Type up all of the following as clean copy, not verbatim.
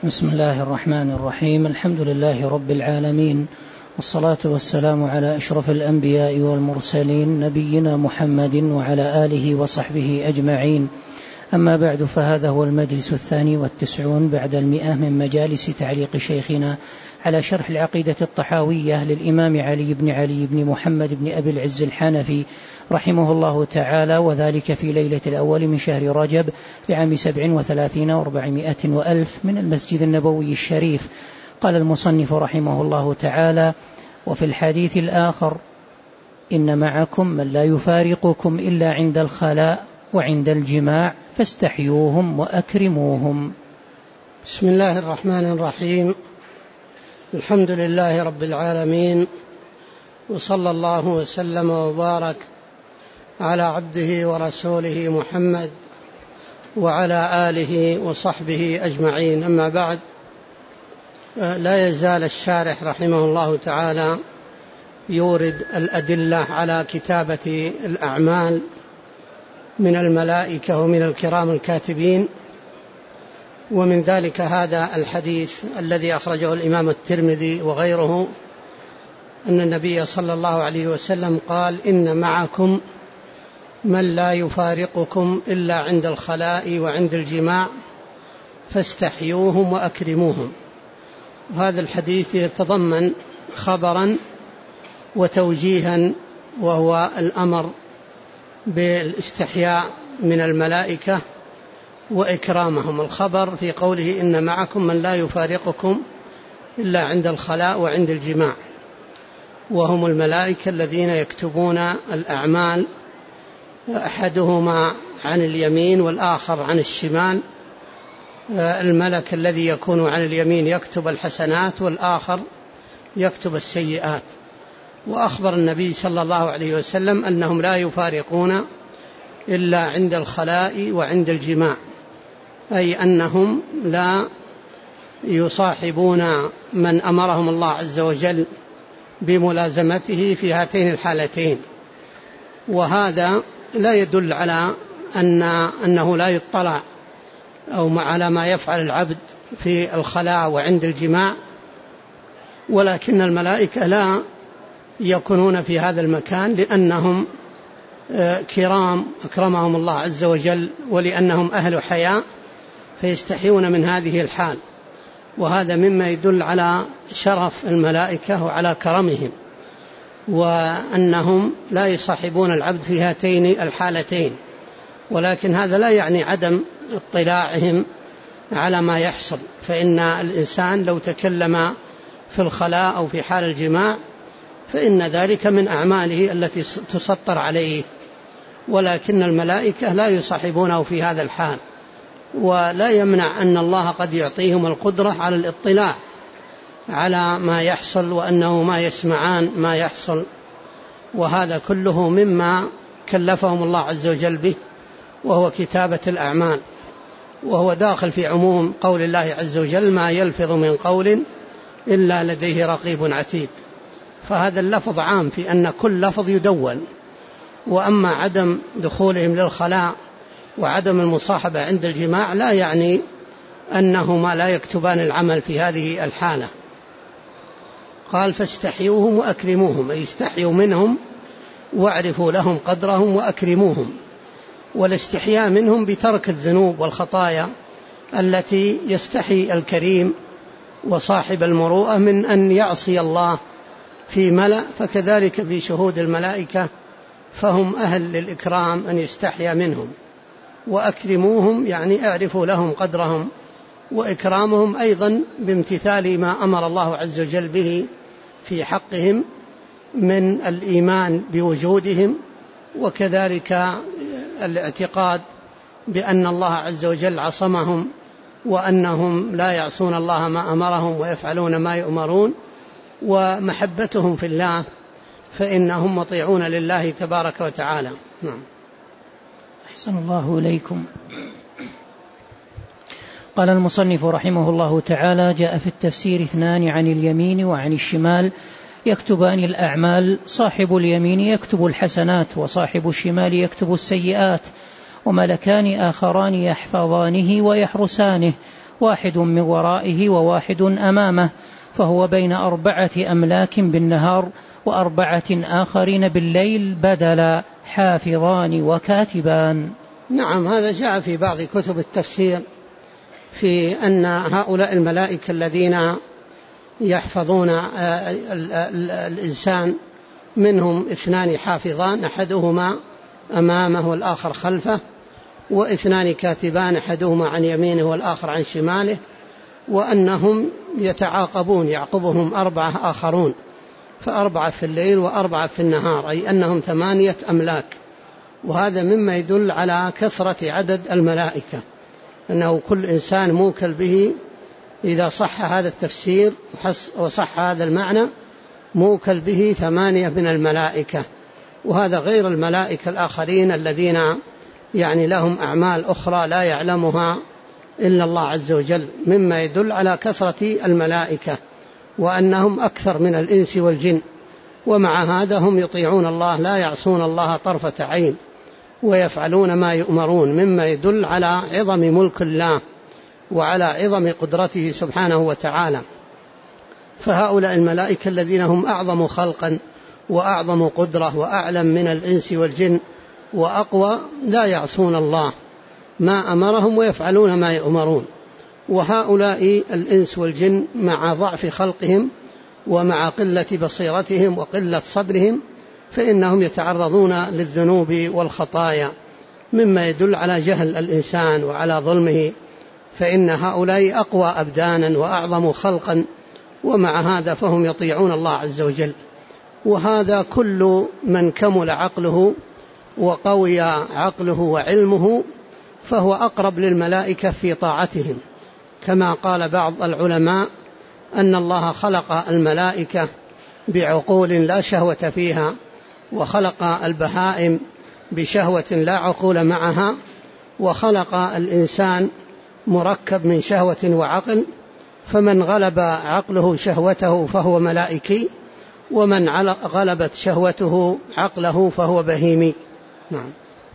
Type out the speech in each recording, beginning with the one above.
بسم الله الرحمن الرحيم. الحمد لله رب العالمين، والصلاة والسلام على أشرف الأنبياء والمرسلين نبينا محمد وعلى آله وصحبه أجمعين. أما بعد، فهذا هو المجلس 92 بعد 100 من مجالس تعليق شيخنا على شرح العقيدة الطحاوية للإمام علي بن محمد بن أبي العز الحنفي رحمه الله تعالى، وذلك في ليلة الأول من شهر رجب بعام 37 و400 وألف من المسجد النبوي الشريف. قال المصنف رحمه الله تعالى: وفي الحديث الآخر: إن معكم من لا يفارقكم إلا عند الخلاء وعند الجماع فاستحيوهم وأكرموهم. بسم الله الرحمن الرحيم. الحمد لله رب العالمين، وصلى الله وسلم وبارك على عبده ورسوله محمد وعلى آله وصحبه أجمعين. أما بعد، لا يزال الشارح رحمه الله تعالى يورد الأدلة على كتابة الأعمال من الملائكة ومن الكرام الكاتبين، ومن ذلك هذا الحديث الذي أخرجه الإمام الترمذي وغيره، أن النبي صلى الله عليه وسلم قال: إن معكم من لا يفارقكم إلا عند الخلاء وعند الجماع فاستحيوهم وأكرموهم. هذا الحديث يتضمن خبرا وتوجيها، وهو الأمر بالاستحياء من الملائكة وإكرامهم. الخبر في قوله: إن معكم من لا يفارقكم إلا عند الخلاء وعند الجماع، وهم الملائكة الذين يكتبون الأعمال، أحدهما عن اليمين والآخر عن الشمال. الملك الذي يكون عن اليمين يكتب الحسنات، والآخر يكتب السيئات. وأخبر النبي صلى الله عليه وسلم أنهم لا يفارقون إلا عند الخلاء وعند الجماع، أي أنهم لا يصاحبون من أمرهم الله عز وجل بملازمته في هاتين الحالتين. وهذا لا يدل على أنه لا يطلع أو على ما يفعل العبد في الخلاء وعند الجماع، ولكن الملائكة لا يكونون في هذا المكان لأنهم كرام أكرمهم الله عز وجل، ولأنهم أهل حياء فيستحيون من هذه الحال. وهذا مما يدل على شرف الملائكة وعلى كرمهم، وأنهم لا يصاحبون العبد في هاتين الحالتين. ولكن هذا لا يعني عدم اطلاعهم على ما يحصل، فإن الإنسان لو تكلم في الخلاء أو في حال الجماع فإن ذلك من أعماله التي تسطر عليه، ولكن الملائكة لا يصاحبونه في هذا الحال. ولا يمنع أن الله قد يعطيهم القدرة على الاطلاع على ما يحصل، وأنه ما يسمعان ما يحصل، وهذا كله مما كلفهم الله عز وجل به، وهو كتابة الأعمال، وهو داخل في عموم قول الله عز وجل: ما يلفظ من قول إلا لديه رقيب عتيد. فهذا اللفظ عام في أن كل لفظ يدون. وأما عدم دخولهم للخلاء وعدم المصاحبة عند الجماع لا يعني أنهما لا يكتبان العمل في هذه الحالة. قال: فاستحيوهم وأكرموهم، أي استحيوا منهم واعرفوا لهم قدرهم وأكرموهم. والاستحياء منهم بترك الذنوب والخطايا التي يستحي الكريم وصاحب المروءة من أن يعصي الله في ملأ، فكذلك بشهود الملائكة فهم أهل للإكرام أن يستحيا منهم. وأكرموهم يعني اعرفوا لهم قدرهم، وإكرامهم أيضا بامتثال ما أمر الله عز وجل به في حقهم من الإيمان بوجودهم، وكذلك الاعتقاد بأن الله عز وجل عصمهم، وأنهم لا يعصون الله ما أمرهم ويفعلون ما يؤمرون، ومحبتهم في الله فإنهم مطيعون لله تبارك وتعالى. نعم. أحسن الله إليكم. قال المصنف رحمه الله تعالى: جاء في التفسير 2 عن اليمين وعن الشمال يكتبان الأعمال، صاحب اليمين يكتب الحسنات وصاحب الشمال يكتب السيئات، وملكان آخران يحفظانه ويحرسانه، واحد من ورائه وواحد أمامه، فهو بين 4 أملاك بالنهار و4 آخرين بالليل بدلا، حافظان وكاتبان. نعم، هذا جاء في بعض كتب التفسير في أن هؤلاء الملائكة الذين يحفظون الإنسان منهم 2 حافظان، أحدهما أمامه والآخر خلفه، و2 كاتبان، أحدهما عن يمينه والآخر عن شماله، وأنهم يتعاقبون يعقبهم 4 آخرون، ف4 في الليل و4 في النهار، أي أنهم 8 أملاك. وهذا مما يدل على كثرة عدد الملائكة، أنه كل إنسان موكل به، إذا صح هذا التفسير وصح هذا المعنى، موكل به 8 من الملائكة. وهذا غير الملائكة الآخرين الذين يعني لهم أعمال أخرى لا يعلمها إلا الله عز وجل، مما يدل على كثرة الملائكة وأنهم أكثر من الإنس والجن. ومع هذا هم يطيعون الله، لا يعصون الله طرفة عين، ويفعلون ما يؤمرون، مما يدل على عظم ملك الله وعلى عظم قدرته سبحانه وتعالى. فهؤلاء الملائكة الذين هم أعظم خلقا وأعظم قدرة وأعلم من الإنس والجن وأقوى، لا يعصون الله ما أمرهم ويفعلون ما يؤمرون. وهؤلاء الإنس والجن مع ضعف خلقهم ومع قلة بصيرتهم وقلة صبرهم، فإنهم يتعرضون للذنوب والخطايا، مما يدل على جهل الإنسان وعلى ظلمه، فإن هؤلاء أقوى أبدانا وأعظم خلقا، ومع هذا فهم يطيعون الله عز وجل. وهذا كل من كمل عقله وقوي عقله وعلمه فهو أقرب للملائكة في طاعتهم، كما قال بعض العلماء أن الله خلق الملائكة بعقول لا شهوة فيها، وخلق البهائم بشهوة لا عقول معها، وخلق الإنسان مركب من شهوة وعقل، فمن غلب عقله شهوته فهو ملائكي، ومن غلبت شهوته عقله فهو بهيمي. نعم.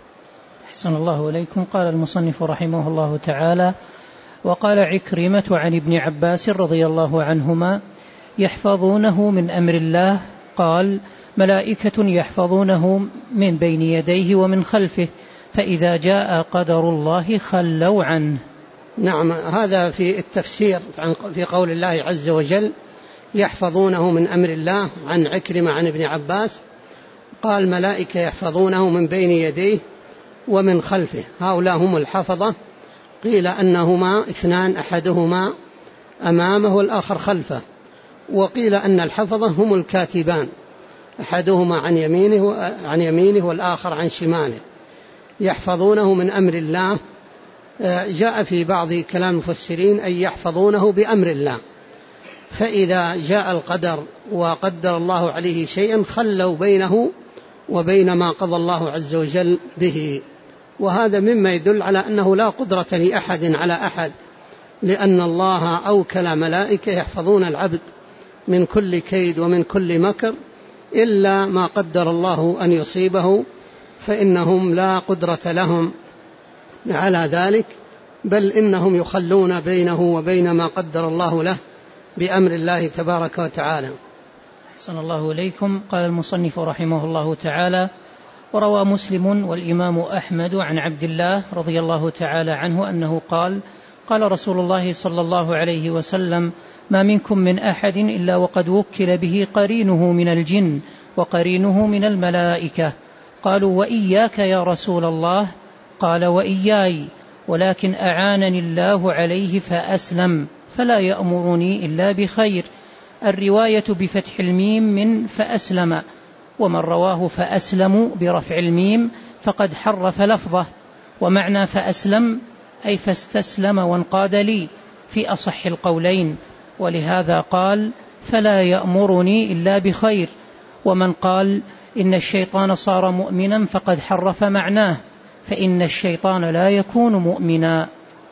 أحسن الله إليكم. قال المصنف رحمه الله تعالى: وقال عكرمة عن ابن عباس رضي الله عنهما: يحفظونه من أمر الله. قال: ملائكة يحفظونه من بين يديه ومن خلفه، فإذا جاء قدر الله خلوا عنه. نعم، هذا في التفسير في قول الله عز وجل يحفظونه من أمر الله، عن عكرمة عن ابن عباس قال: ملائكة يحفظونه من بين يديه ومن خلفه. هؤلاء هم الحفظة. قيل أنهما 2، أحدهما أمامه والآخر خلفه. وقيل أن الحفظة هم الكاتبان، أحدهما عن يمينه والآخر عن شماله، يحفظونه من أمر الله. جاء في بعض كلام المفسرين أن يحفظونه بأمر الله، فإذا جاء القدر وقدر الله عليه شيئا خلوا بينه وبين ما قضى الله عز وجل به. وهذا مما يدل على أنه لا قدرة لأحد على أحد، لأن الله أوكل ملائكة يحفظون العبد من كل كيد ومن كل مكر، إلا ما قدر الله أن يصيبه، فإنهم لا قدرة لهم على ذلك، بل إنهم يخلون بينه وبين ما قدر الله له بأمر الله تبارك وتعالى. أحسن الله إليكم. قال المصنف رحمه الله تعالى: وروى مسلم والإمام أحمد عن عبد الله رضي الله تعالى عنه أنه قال: قال رسول الله صلى الله عليه وسلم: ما منكم من أحد إلا وقد وكل به قرينه من الجن وقرينه من الملائكة. قالوا: وإياك يا رسول الله؟ قال: وإياي، ولكن أعانني الله عليه فأسلم، فلا يأمرني إلا بخير. الرواية بفتح الميم من فأسلم، ومن رواه فأسلم برفع الميم فقد حرف لفظه، ومعنى فأسلم أي فاستسلم وانقاد لي في أصح القولين، ولهذا قال: فلا يأمرني إلا بخير. ومن قال إن الشيطان صار مؤمنا فقد حرف معناه، فإن الشيطان لا يكون مؤمنا.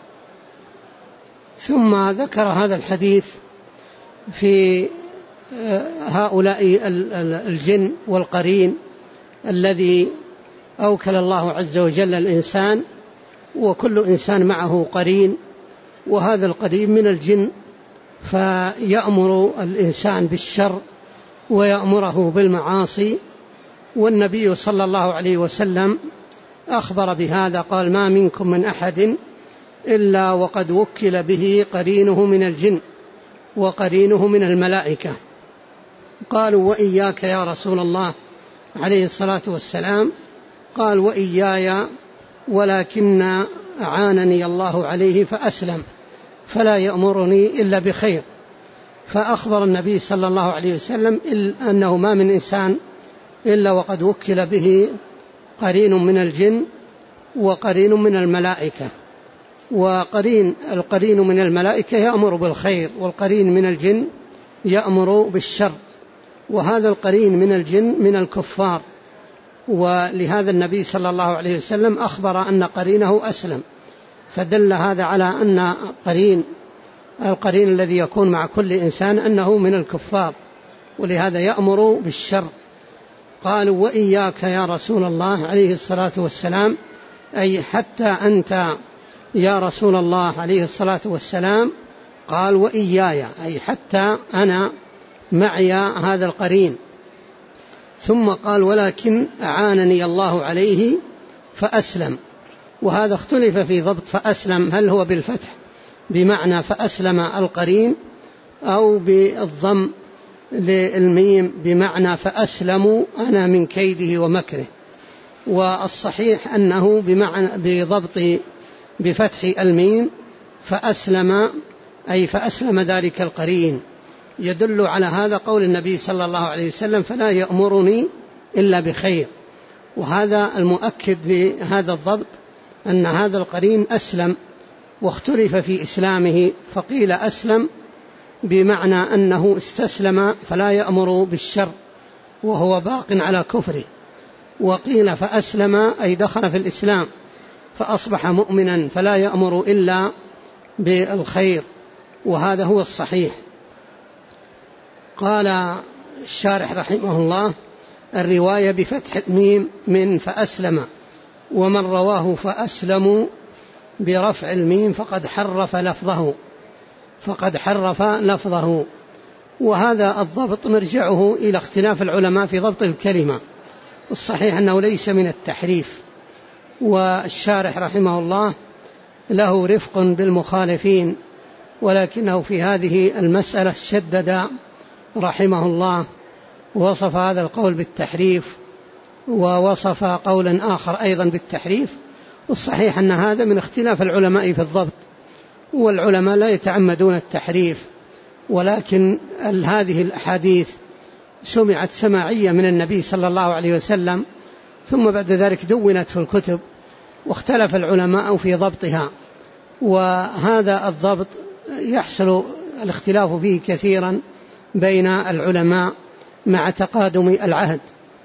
ثم ذكر هذا الحديث في هؤلاء الجن والقرين الذي أوكل الله عز وجل الإنسان، وكل إنسان معه قرين، وهذا القرين من الجن، فيأمر الإنسان بالشر ويأمره بالمعاصي. والنبي صلى الله عليه وسلم أخبر بهذا، قال: ما منكم من أحد إلا وقد وكل به قرينه من الجن وقرينه من الملائكة. قالوا: وإياك يا رسول الله عليه الصلاة والسلام؟ قال: وإياي، ولكن أعانني الله عليه فأسلم، فلا يأمرني إلا بخير. فأخبر النبي صلى الله عليه وسلم أنه ما من إنسان إلا وقد وكل به قرين من الجن وقرين من الملائكة. القرين من الملائكة يأمر بالخير، والقرين من الجن يأمر بالشر، وهذا القرين من الجن من الكفار. ولهذا النبي صلى الله عليه وسلم أخبر أن قرينه أسلم، فدل هذا على أن القرين الذي يكون مع كل إنسان أنه من الكفار، ولهذا يأمر بالشر. قالوا: وإياك يا رسول الله عليه الصلاة والسلام؟ أي حتى أنت يا رسول الله عليه الصلاة والسلام؟ قال: وإياي، أي حتى أنا معي هذا القرين. ثم قال: ولكن أعانني الله عليه فأسلم. وهذا اختلف في ضبط فأسلم، هل هو بالفتح بمعنى فأسلم القرين، أو بالضم للميم بمعنى فأسلموا أنا من كيده ومكره. والصحيح أنه بضبط بفتح الميم فأسلم، أي فأسلم ذلك القرين. يدل على هذا قول النبي صلى الله عليه وسلم: فلا يأمرني إلا بخير. وهذا المؤكد لهذا الضبط أن هذا القرين أسلم، واختلف في إسلامه، فقيل أسلم بمعنى أنه استسلم فلا يأمر بالشر وهو باق على كفره، وقيل فأسلم أي دخل في الإسلام فأصبح مؤمنا فلا يأمر إلا بالخير، وهذا هو الصحيح. قال الشارح رحمه الله: الرواية بفتح الميم من فأسلم، ومن رواه فأسلموا برفع الميم فقد حرف لفظه. وهذا الضبط مرجعه إلى اختلاف العلماء في ضبط الكلمة، والصحيح أنه ليس من التحريف. والشارح رحمه الله له رفق بالمخالفين، ولكنه في هذه المسألة شدد رحمه الله، وصف هذا القول بالتحريف، ووصف قولا آخر أيضا بالتحريف. والصحيح أن هذا من اختلاف العلماء في الضبط، والعلماء لا يتعمدون التحريف، ولكن هذه الأحاديث سمعت سماعية من النبي صلى الله عليه وسلم، ثم بعد ذلك دونت في الكتب، واختلف العلماء في ضبطها. وهذا الضبط يحصل الاختلاف فيه كثيرا بين العلماء مع تقادم العهد.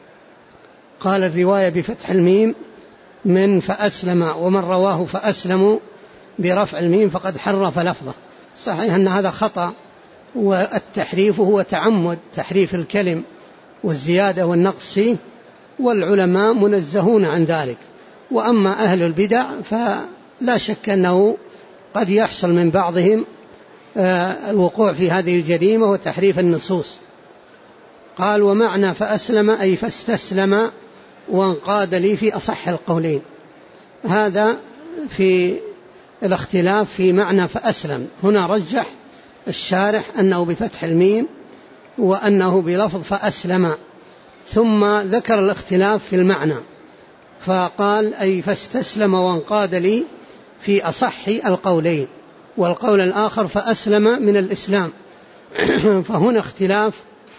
قال: الرواية بفتح الميم من فأسلم، ومن رواه فأسلموا برفع الميم فقد حرف لفظه. صحيح أن هذا خطأ، والتحريف هو تعمد تحريف الكلم والزيادة والنقص فيه، والعلماء منزهون عن ذلك. وأما أهل البدع فلا شك أنه قد يحصل من بعضهم الوقوع في هذه الجريمة وتحريف النصوص. قال: ومعنى فأسلم أي فاستسلم وانقاد لي في أصح القولين. هذا في الاختلاف في معنى فأسلم. هنا رجح الشارح أنه بفتح الميم وأنه بلفظ فأسلم، ثم ذكر الاختلاف في المعنى فقال: أي فاستسلم وانقاد لي في أصح القولين. والقول الآخر فأسلم من الإسلام. فهنا اختلاف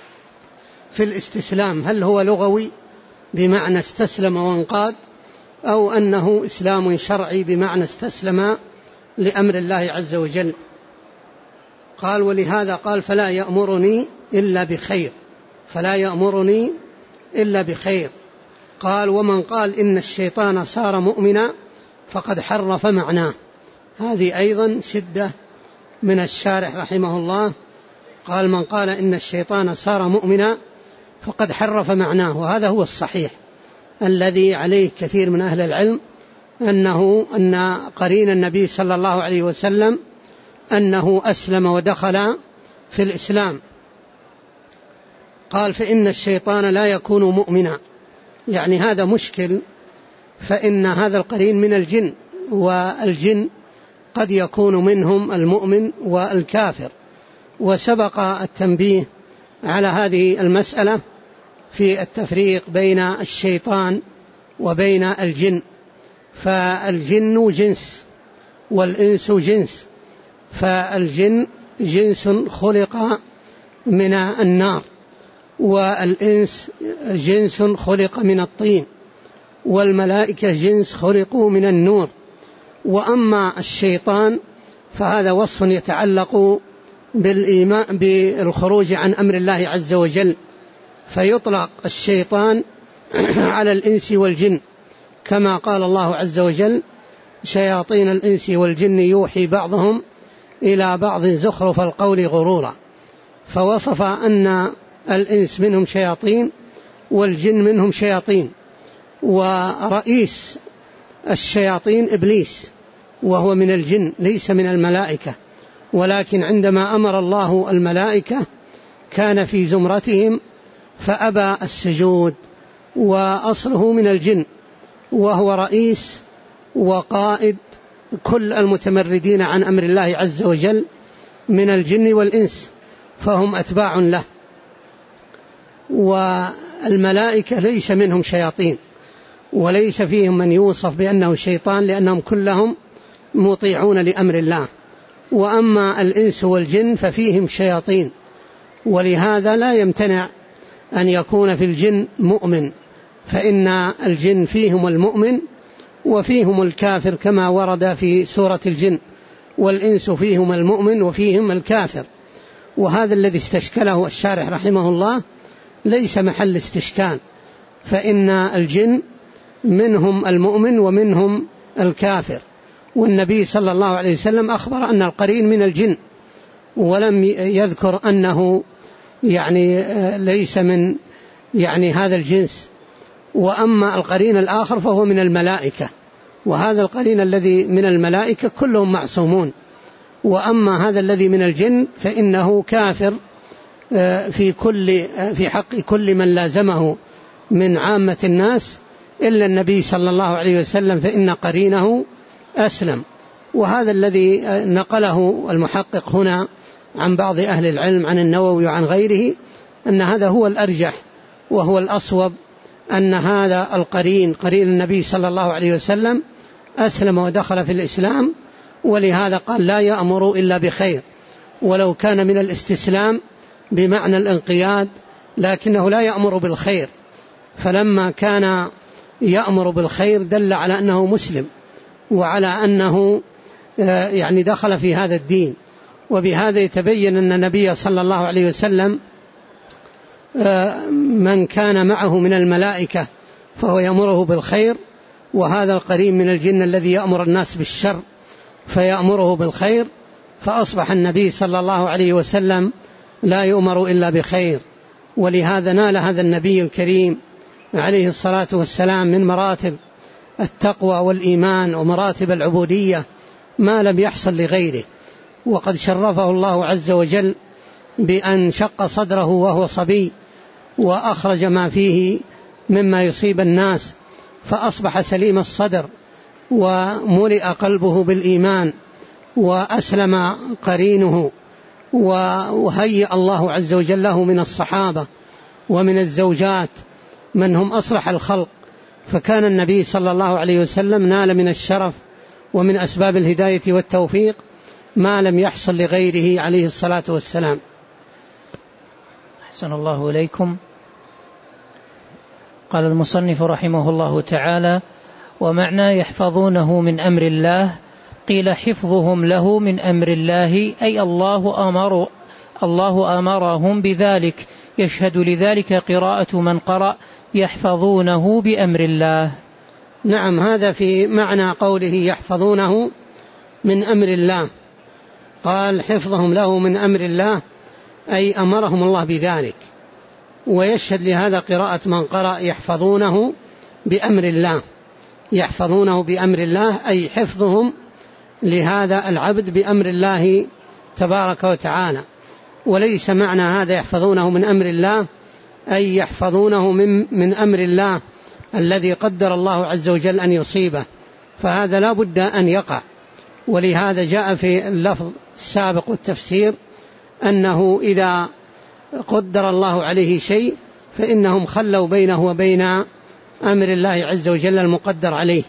في الاستسلام، هل هو لغوي بمعنى استسلم وانقاد، أو أنه إسلام شرعي بمعنى استسلم لأمر الله عز وجل. قال: ولهذا قال: فلا يأمرني إلا بخير، فلا يأمرني إلا بخير. قال: ومن قال إن الشيطان صار مؤمنا فقد حرف معناه. هذه أيضا شدة من الشارح رحمه الله. قال: من قال إن الشيطان صار مؤمنا فقد حرف معناه. وهذا هو الصحيح الذي عليه كثير من أهل العلم، أن قرين النبي صلى الله عليه وسلم أنه أسلم ودخل في الإسلام. قال فإن الشيطان لا يكون مؤمنا، يعني هذا مشكل، فإن هذا القرين من الجن، والجن قد يكون منهم المؤمن والكافر. وسبق التنبيه على هذه المسألة في التفريق بين الشيطان وبين الجن، فالجن جنس والإنس جنس، فالجن جنس خلق من النار، والإنس جنس خلق من الطين، والملائكة جنس خلقوا من النور. وأما الشيطان فهذا وصف يتعلق بالإيمان بالخروج عن أمر الله عز وجل، فيطلق الشيطان على الإنس والجن، كما قال الله عز وجل شياطين الإنس والجن يوحي بعضهم إلى بعض زخرف القول غرورا، فوصف أن الإنس منهم شياطين والجن منهم شياطين. ورئيس الشياطين إبليس، وهو من الجن ليس من الملائكة، ولكن عندما أمر الله الملائكة كان في زمرتهم فأبى السجود، وأصله من الجن، وهو رئيس وقائد كل المتمردين عن أمر الله عز وجل من الجن والإنس، فهم أتباع له. والملائكة ليس منهم شياطين، وليس فيهم من يوصف بأنه شيطان، لأنهم كلهم مطيعون لأمر الله. وأما الإنس والجن ففيهم شياطين، ولهذا لا يمتنع أن يكون في الجن مؤمن، فإن الجن فيهم المؤمن وفيهم الكافر كما ورد في سورة الجن، والإنس فيهم المؤمن وفيهم الكافر. وهذا الذي استشكله الشارح رحمه الله ليس محل استشكال، فإن الجن منهم المؤمن ومنهم الكافر. والنبي صلى الله عليه وسلم أخبر أن القرين من الجن، ولم يذكر أنه يعني ليس من يعني هذا الجنس. وأما القرين الآخر فهو من الملائكة، وهذا القرين الذي من الملائكة كلهم معصومون. وأما هذا الذي من الجن فإنه كافر في حق كل من لازمه من عامة الناس إلا النبي صلى الله عليه وسلم، فإن قرينه أسلم. وهذا الذي نقله المحقق هنا عن بعض أهل العلم عن النووي وعن غيره، أن هذا هو الأرجح وهو الأصوب، أن هذا القرين قرين النبي صلى الله عليه وسلم أسلم ودخل في الإسلام، ولهذا قال لا يأمر إلا بخير، ولو كان من الاستسلام بمعنى الانقياد، لكنه لا يأمر بالخير، فلما كان يأمر بالخير دل على أنه مسلم، وعلى أنه يعني دخل في هذا الدين. وبهذا يتبين أن النبي صلى الله عليه وسلم من كان معه من الملائكة فهو يأمره بالخير، وهذا القرين من الجن الذي يأمر الناس بالشر فيأمره بالخير، فأصبح النبي صلى الله عليه وسلم لا يؤمر إلا بخير. ولهذا نال هذا النبي الكريم عليه الصلاة والسلام من مراتب التقوى والإيمان ومراتب العبودية ما لم يحصل لغيره. وقد شرفه الله عز وجل بأن شق صدره وهو صبي، وأخرج ما فيه مما يصيب الناس، فأصبح سليم الصدر وملئ قلبه بالإيمان، وأسلم قرينه، وهيأ الله عز وجل له من الصحابة ومن الزوجات من هم أصلح الخلق. فكان النبي صلى الله عليه وسلم نال من الشرف ومن أسباب الهداية والتوفيق ما لم يحصل لغيره عليه الصلاة والسلام. أحسن الله إليكم. قال المصنف رحمه الله تعالى: ومعنى يحفظونه من أمر الله، قيل حفظهم له من أمر الله أي الله أمرهم بذلك، يشهد لذلك قراءة من قرأ يحفظونه بأمر الله. نعم، هذا في معنى قوله يحفظونه من أمر الله. قال حفظهم له من أمر الله أي أمرهم الله بذلك، ويشهد لهذا قراءة من قرأ يحفظونه بأمر الله. يحفظونه بأمر الله أي حفظهم لهذا العبد بأمر الله تبارك وتعالى. وليس معنى هذا يحفظونه من أمر الله أي يحفظونه من أمر الله الذي قدر الله عز وجل أن يصيبه، فهذا لا بد أن يقع. ولهذا جاء في اللفظ السابق والتفسير أنه إذا قدر الله عليه شيء فإنهم خلوا بينه وبين أمر الله عز وجل المقدر عليه.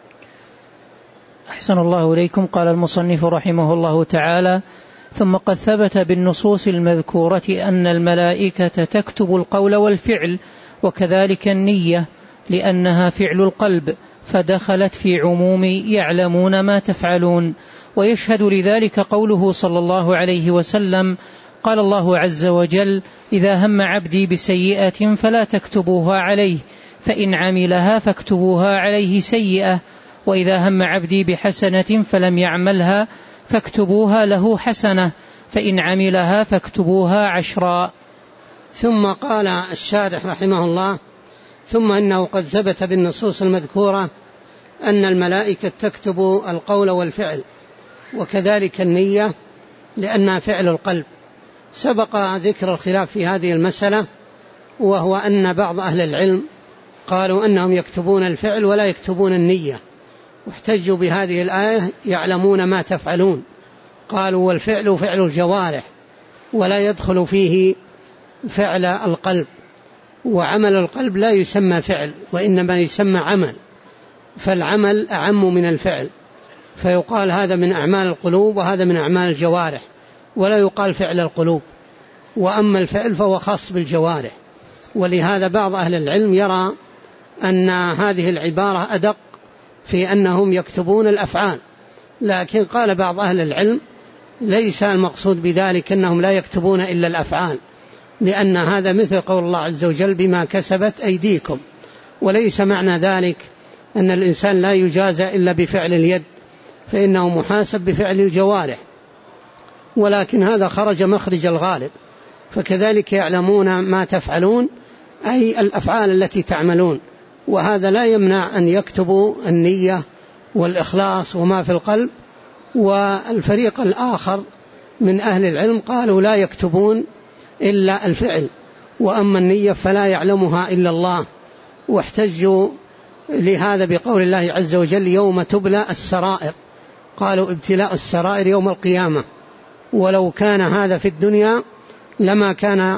أحسن الله إليكم. قال المصنف رحمه الله تعالى: ثم قد ثبت بالنصوص المذكورة أن الملائكة تكتب القول والفعل وكذلك النية لأنها فعل القلب، فدخلت في عموم يعلمون ما تفعلون. ويشهد لذلك قوله صلى الله عليه وسلم: قال الله عز وجل: إذا هم عبدي بسيئة فلا تكتبوها عليه، فإن عملها فاكتبوها عليه سيئة، وإذا هم عبدي بحسنة فلم يعملها فاكتبوها له حسنة، فإن عملها فاكتبوها 10. ثم قال الشارح رحمه الله: ثم إنه قد ثبت بالنصوص المذكورة أن الملائكة تكتب القول والفعل وكذلك النية لأنها فعل القلب. سبق ذكر الخلاف في هذه المسألة، وهو أن بعض أهل العلم قالوا أنهم يكتبون الفعل ولا يكتبون النية، واحتجوا بهذه الآية: يعلمون ما تفعلون. قالوا: والفعل فعل الجوارح ولا يدخل فيه فعل القلب، وعمل القلب لا يسمى فعل وإنما يسمى عمل، فالعمل أعم من الفعل، فيقال هذا من أعمال القلوب وهذا من أعمال الجوارح، ولا يقال فعل القلوب. وأما الفعل فهو خاص بالجوارح. ولهذا بعض أهل العلم يرى أن هذه العبارة أدق في أنهم يكتبون الأفعال، لكن قال بعض أهل العلم: ليس المقصود بذلك أنهم لا يكتبون إلا الأفعال، لأن هذا مثل قول الله عز وجل: بما كسبت أيديكم. وليس معنى ذلك أن الإنسان لا يجازى إلا بفعل اليد، فإنه محاسب بفعل الجوارح، ولكن هذا خرج مخرج الغالب. فكذلك يعلمون ما تفعلون أي الأفعال التي تعملون، وهذا لا يمنع أن يكتبوا النية والإخلاص وما في القلب. والفريق الآخر من أهل العلم قالوا: لا يكتبون إلا الفعل، وأما النية فلا يعلمها إلا الله. واحتجوا لهذا بقول الله عز وجل: يوم تبلى السرائر. قالوا: ابتلاء السرائر يوم القيامة، ولو كان هذا في الدنيا لما كان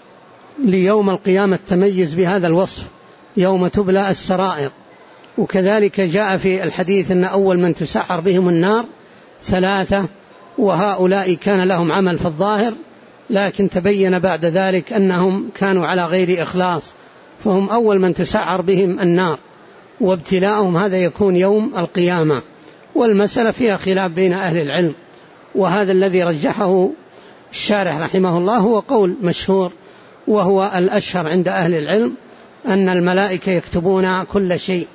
ليوم القيامة تميز بهذا الوصف: يوم تبلى السرائر. وكذلك جاء في الحديث أن أول من تسعر بهم النار 3، وهؤلاء كان لهم عمل في الظاهر، لكن تبين بعد ذلك أنهم كانوا على غير إخلاص، فهم أول من تسعر بهم النار، وابتلاءهم هذا يكون يوم القيامة. والمسألة فيها خلاف بين أهل العلم، وهذا الذي رجحه الشارح رحمه الله هو قول مشهور، وهو الأشهر عند أهل العلم، أن الملائكة يكتبون كل شيء.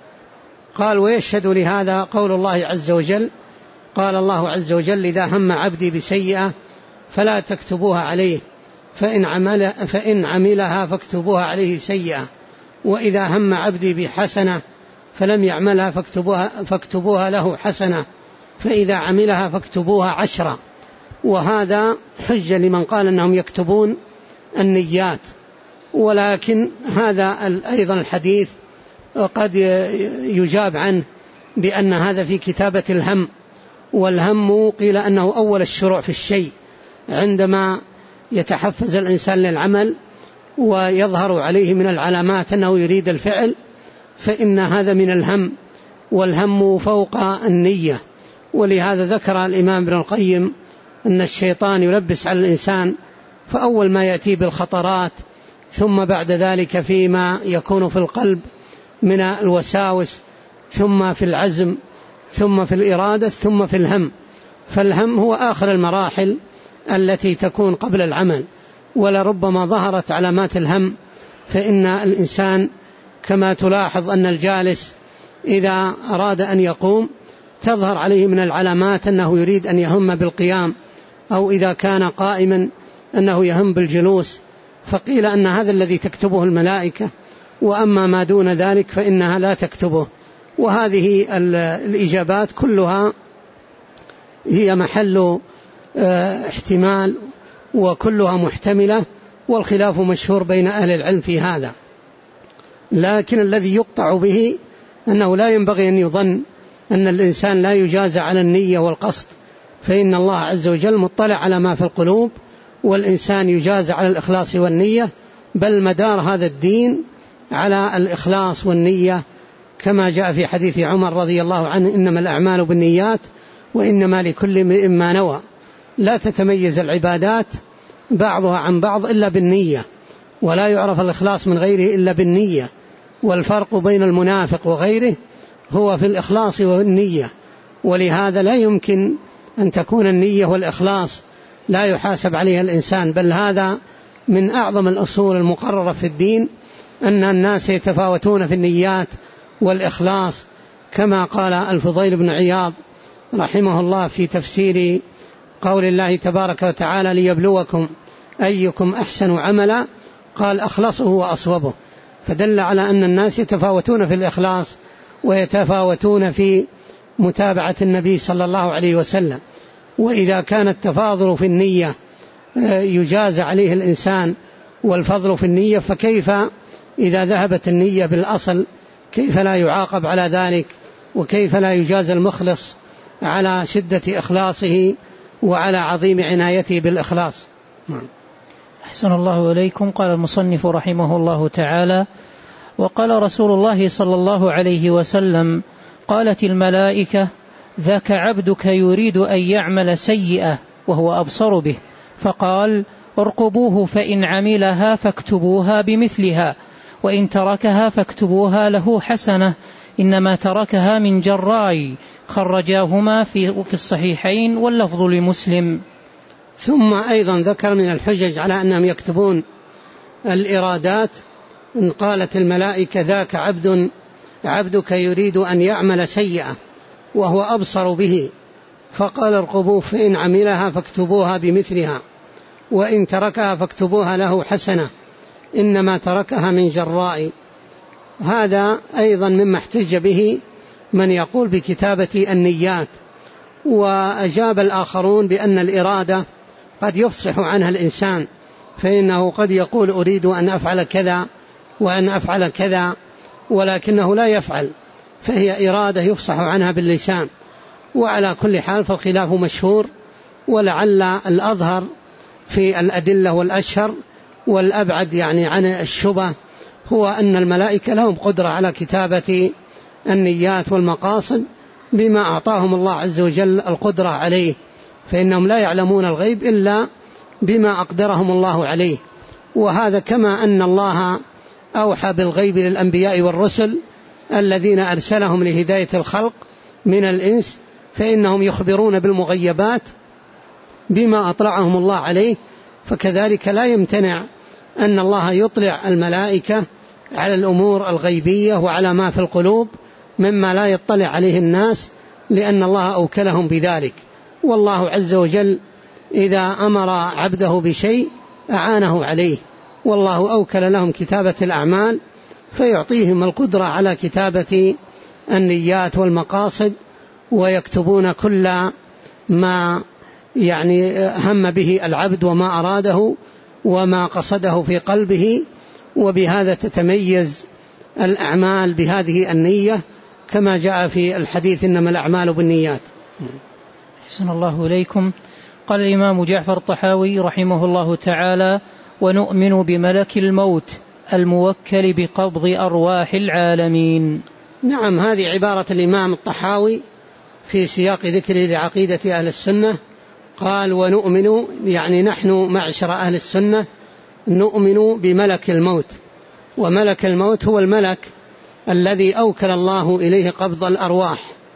قال: ويشهد لهذا قول الله عز وجل: قال الله عز وجل: إذا هم عبدي بسيئة فلا تكتبوها عليه، فإن عملها فاكتبوها عليه سيئة، وإذا هم عبدي بحسنة فلم يعملها فاكتبوها له حسنة، فإذا عملها فاكتبوها 10. وهذا حجة لمن قال أنهم يكتبون النيات. ولكن هذا أيضا الحديث قد يجاب عنه بأن هذا في كتابة الهم، والهم قيل أنه أول الشروع في الشيء، عندما يتحفز الإنسان للعمل ويظهر عليه من العلامات أنه يريد الفعل، فإن هذا من الهم، والهم فوق النية. ولهذا ذكر الإمام ابن القيم أن الشيطان يلبس على الإنسان، فأول ما يأتي بالخطرات، ثم بعد ذلك فيما يكون في القلب من الوساوس، ثم في العزم، ثم في الإرادة، ثم في الهم. فالهم هو آخر المراحل التي تكون قبل العمل، ولربما ظهرت علامات الهم، فإن الإنسان كما تلاحظ أن الجالس إذا أراد أن يقوم تظهر عليه من العلامات أنه يريد أن يهم بالقيام، أو إذا كان قائما أنه يهم بالجلوس، فقيل أن هذا الذي تكتبه الملائكة، وأما ما دون ذلك فإنها لا تكتبه. وهذه الإجابات كلها هي محل احتمال وكلها محتملة، والخلاف مشهور بين أهل العلم في هذا. لكن الذي يقطع به أنه لا ينبغي أن يظن أن الإنسان لا يجازى على النية والقصد، فإن الله عز وجل مطلع على ما في القلوب، والإنسان يجازى على الإخلاص والنية، بل مدار هذا الدين على الإخلاص والنية، كما جاء في حديث عمر رضي الله عنه: إنما الأعمال بالنيات وإنما لكل امرئ ما نوى. لا تتميز العبادات بعضها عن بعض إلا بالنية، ولا يعرف الإخلاص من غيره إلا بالنية، والفرق بين المنافق وغيره هو في الإخلاص والنية. ولهذا لا يمكن أن تكون النية والإخلاص لا يحاسب عليها الإنسان، بل هذا من أعظم الأصول المقررة في الدين، أن الناس يتفاوتون في النيات والإخلاص، كما قال الفضيل بن عياض رحمه الله في تفسير قول الله تبارك وتعالى: ليبلوكم أيكم أحسن عملا، قال: أخلصه وأصوبه. فدل على أن الناس يتفاوتون في الإخلاص ويتفاوتون في متابعة النبي صلى الله عليه وسلم. وإذا كان التفاضل في النية يجاز عليه الإنسان والفضل في النية، فكيف إذا ذهبت النية بالأصل؟ كيف لا يعاقب على ذلك؟ وكيف لا يجاز المخلص على شدة إخلاصه وعلى عظيم عنايته بالإخلاص؟ أحسن الله إليكم. قال المصنف رحمه الله تعالى: وقال رسول الله صلى الله عليه وسلم: قالت الملائكة: ذاك عبدك يريد أن يعمل سيئة وهو أبصر به، فقال: ارقبوه، فإن عملها فاكتبوها بمثلها، وإن تركها فاكتبوها له حسنة، إنما تركها من جراي. خرجاهما في الصحيحين، واللفظ لمسلم. ثم أيضا ذكر من الحجج على أنهم يكتبون الإرادات: إن قالت الملائكة: ذاك عبدك يريد أن يعمل سيئة وهو أبصر به، فقال: ارقبوه، فإن عملها فاكتبوها بمثلها، وإن تركها فاكتبوها له حسنة، إنما تركها من جراء. هذا أيضا مما احتج به من يقول بكتابة النيات. وأجاب الآخرون بأن الإرادة قد يفصح عنها الإنسان، فإنه قد يقول: أريد أن أفعل كذا وأن أفعل كذا، ولكنه لا يفعل، فهي إرادة يفصح عنها باللسان. وعلى كل حال فالخلاف مشهور، ولعل الأظهر في الأدلة والأشهر والأبعد يعني عن الشبه هو أن الملائكة لهم قدرة على كتابة النيات والمقاصد بما أعطاهم الله عز وجل القدرة عليه، فإنهم لا يعلمون الغيب إلا بما أقدرهم الله عليه. وهذا كما أن الله أوحى بالغيب للأنبياء والرسل الذين أرسلهم لهداية الخلق من الإنس، فإنهم يخبرون بالمغيبات بما أطلعهم الله عليه. فكذلك لا يمتنع أن الله يطلع الملائكة على الأمور الغيبية وعلى ما في القلوب مما لا يطلع عليه الناس، لأن الله أوكلهم بذلك. والله عز وجل إذا أمر عبده بشيء أعانه عليه، والله أوكل لهم كتابة الأعمال، فيعطيهم القدرة على كتابة النيات والمقاصد، ويكتبون كل ما يعني هم به العبد وما أراده وما قصده في قلبه. وبهذا تتميز الأعمال بهذه النية، كما جاء في الحديث: إنما الأعمال بالنيات. أحسن الله إليكم. قال الإمام جعفر الطحاوي رحمه الله تعالى: ونؤمن بملك الموت الموكل بقبض أرواح العالمين. نعم، هذه عبارة الإمام الطحاوي في سياق ذكره لعقيدة أهل السنة. قال: ونؤمن، يعني نحن معشر أهل السنة نؤمن بملك الموت. وملك الموت هو الملك الذي أوكل الله إليه قبض الأرواح.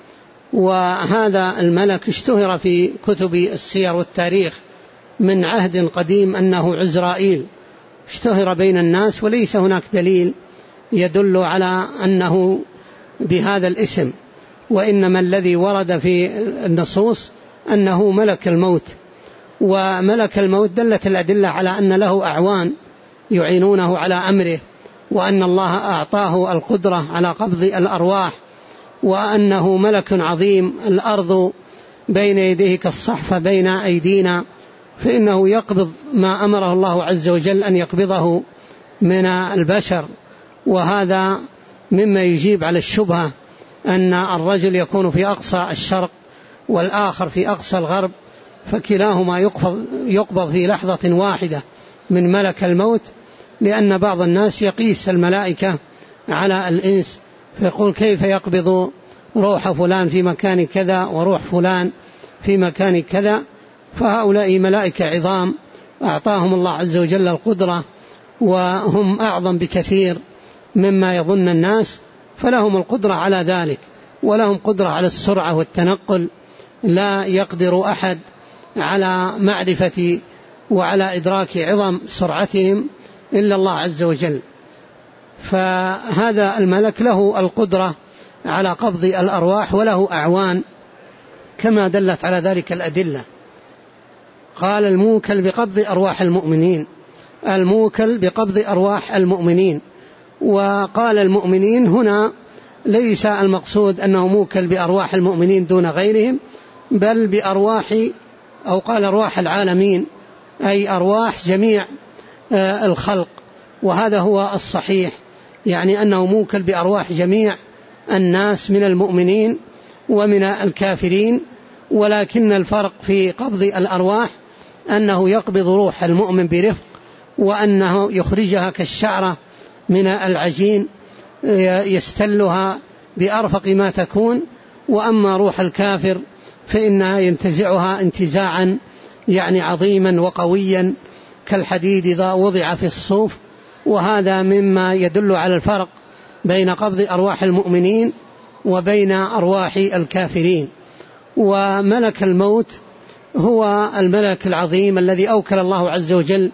وهذا الملك اشتهر في كتب السير والتاريخ من عهد قديم أنه عزرائيل، اشتهر بين الناس، وليس هناك دليل يدل على أنه بهذا الاسم، وإنما الذي ورد في النصوص أنه ملك الموت. وملك الموت دلت الأدلة على أن له أعوان يعينونه على أمره، وأن الله أعطاه القدرة على قبض الأرواح، وأنه ملك عظيم. الأرض بين يديه كالصحف بين أيدينا، فإنه يقبض ما أمره الله عز وجل أن يقبضه من البشر. وهذا مما يجيب على الشبهة أن الرجل يكون في أقصى الشرق والآخر في أقصى الغرب، فكلاهما يقبض في لحظة واحدة من ملك الموت، لأن بعض الناس يقيس الملائكة على الإنس فيقول كيف يقبض روح فلان في مكان كذا وروح فلان في مكان كذا. فهؤلاء ملائكة عظام أعطاهم الله عز وجل القدرة، وهم أعظم بكثير مما يظن الناس، فلهم القدرة على ذلك، ولهم قدرة على السرعة والتنقل، لا يقدر أحد على معرفة وعلى إدراك عظم سرعتهم إلا الله عز وجل. فهذا الملك له القدرة على قبض الأرواح وله أعوان كما دلت على ذلك الأدلة. قال الموكل بقبض أرواح المؤمنين، الموكل بقبض أرواح المؤمنين. وقال المؤمنين هنا ليس المقصود أنه موكل بأرواح المؤمنين دون غيرهم، بل بأرواح، أو قال أرواح العالمين، أي أرواح جميع الخلق، وهذا هو الصحيح، يعني أنه موكل بأرواح جميع الناس من المؤمنين ومن الكافرين. ولكن الفرق في قبض الأرواح أنه يقبض روح المؤمن برفق، وأنه يخرجها كالشعرة من العجين يستلها بأرفق ما تكون. وأما روح الكافر فإنها ينتزعها انتزاعا يعني عظيما وقويا كالحديد إذا وضع في الصوف. وهذا مما يدل على الفرق بين قبض أرواح المؤمنين وبين أرواح الكافرين. وملك الموت هو الملك العظيم الذي أوكل الله عز وجل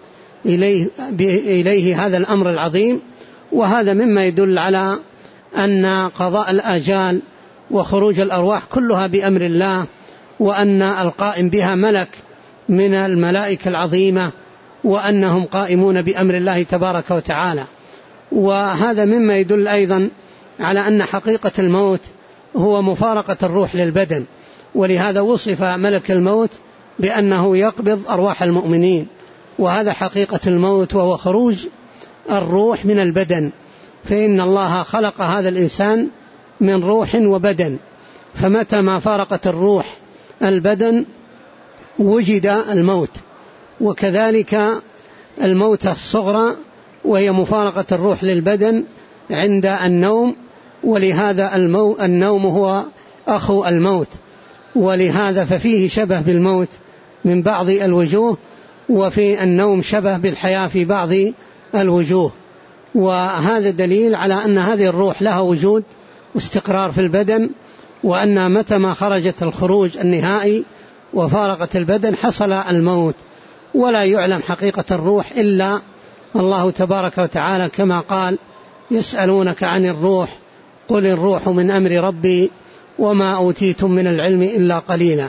إليه هذا الأمر العظيم. وهذا مما يدل على أن قضاء الآجال وخروج الأرواح كلها بأمر الله، وأن القائم بها ملك من الملائكة العظيمة، وأنهم قائمون بأمر الله تبارك وتعالى. وهذا مما يدل أيضا على أن حقيقة الموت هو مفارقة الروح للبدن، ولهذا وصف ملك الموت بأنه يقبض أرواح المؤمنين، وهذا حقيقة الموت وهو خروج الروح من البدن. فإن الله خلق هذا الإنسان من روح وبدن، فمتى ما فارقت الروح البدن وجد الموت. وكذلك الموت الصغرى وهي مفارقة الروح للبدن عند النوم، ولهذا النوم هو أخو الموت، ولهذا ففيه شبه بالموت من بعض الوجوه، وفي النوم شبه بالحياة في بعض الوجوه. وهذا دليل على أن هذه الروح لها وجود واستقرار في البدن، وأن متى ما خرجت الخروج النهائي وفارقت البدن حصل الموت. ولا يعلم حقيقة الروح إلا الله تبارك وتعالى، كما قال يسألونك عن الروح قل الروح من أمر ربي وما أوتيتم من العلم إلا قليلا.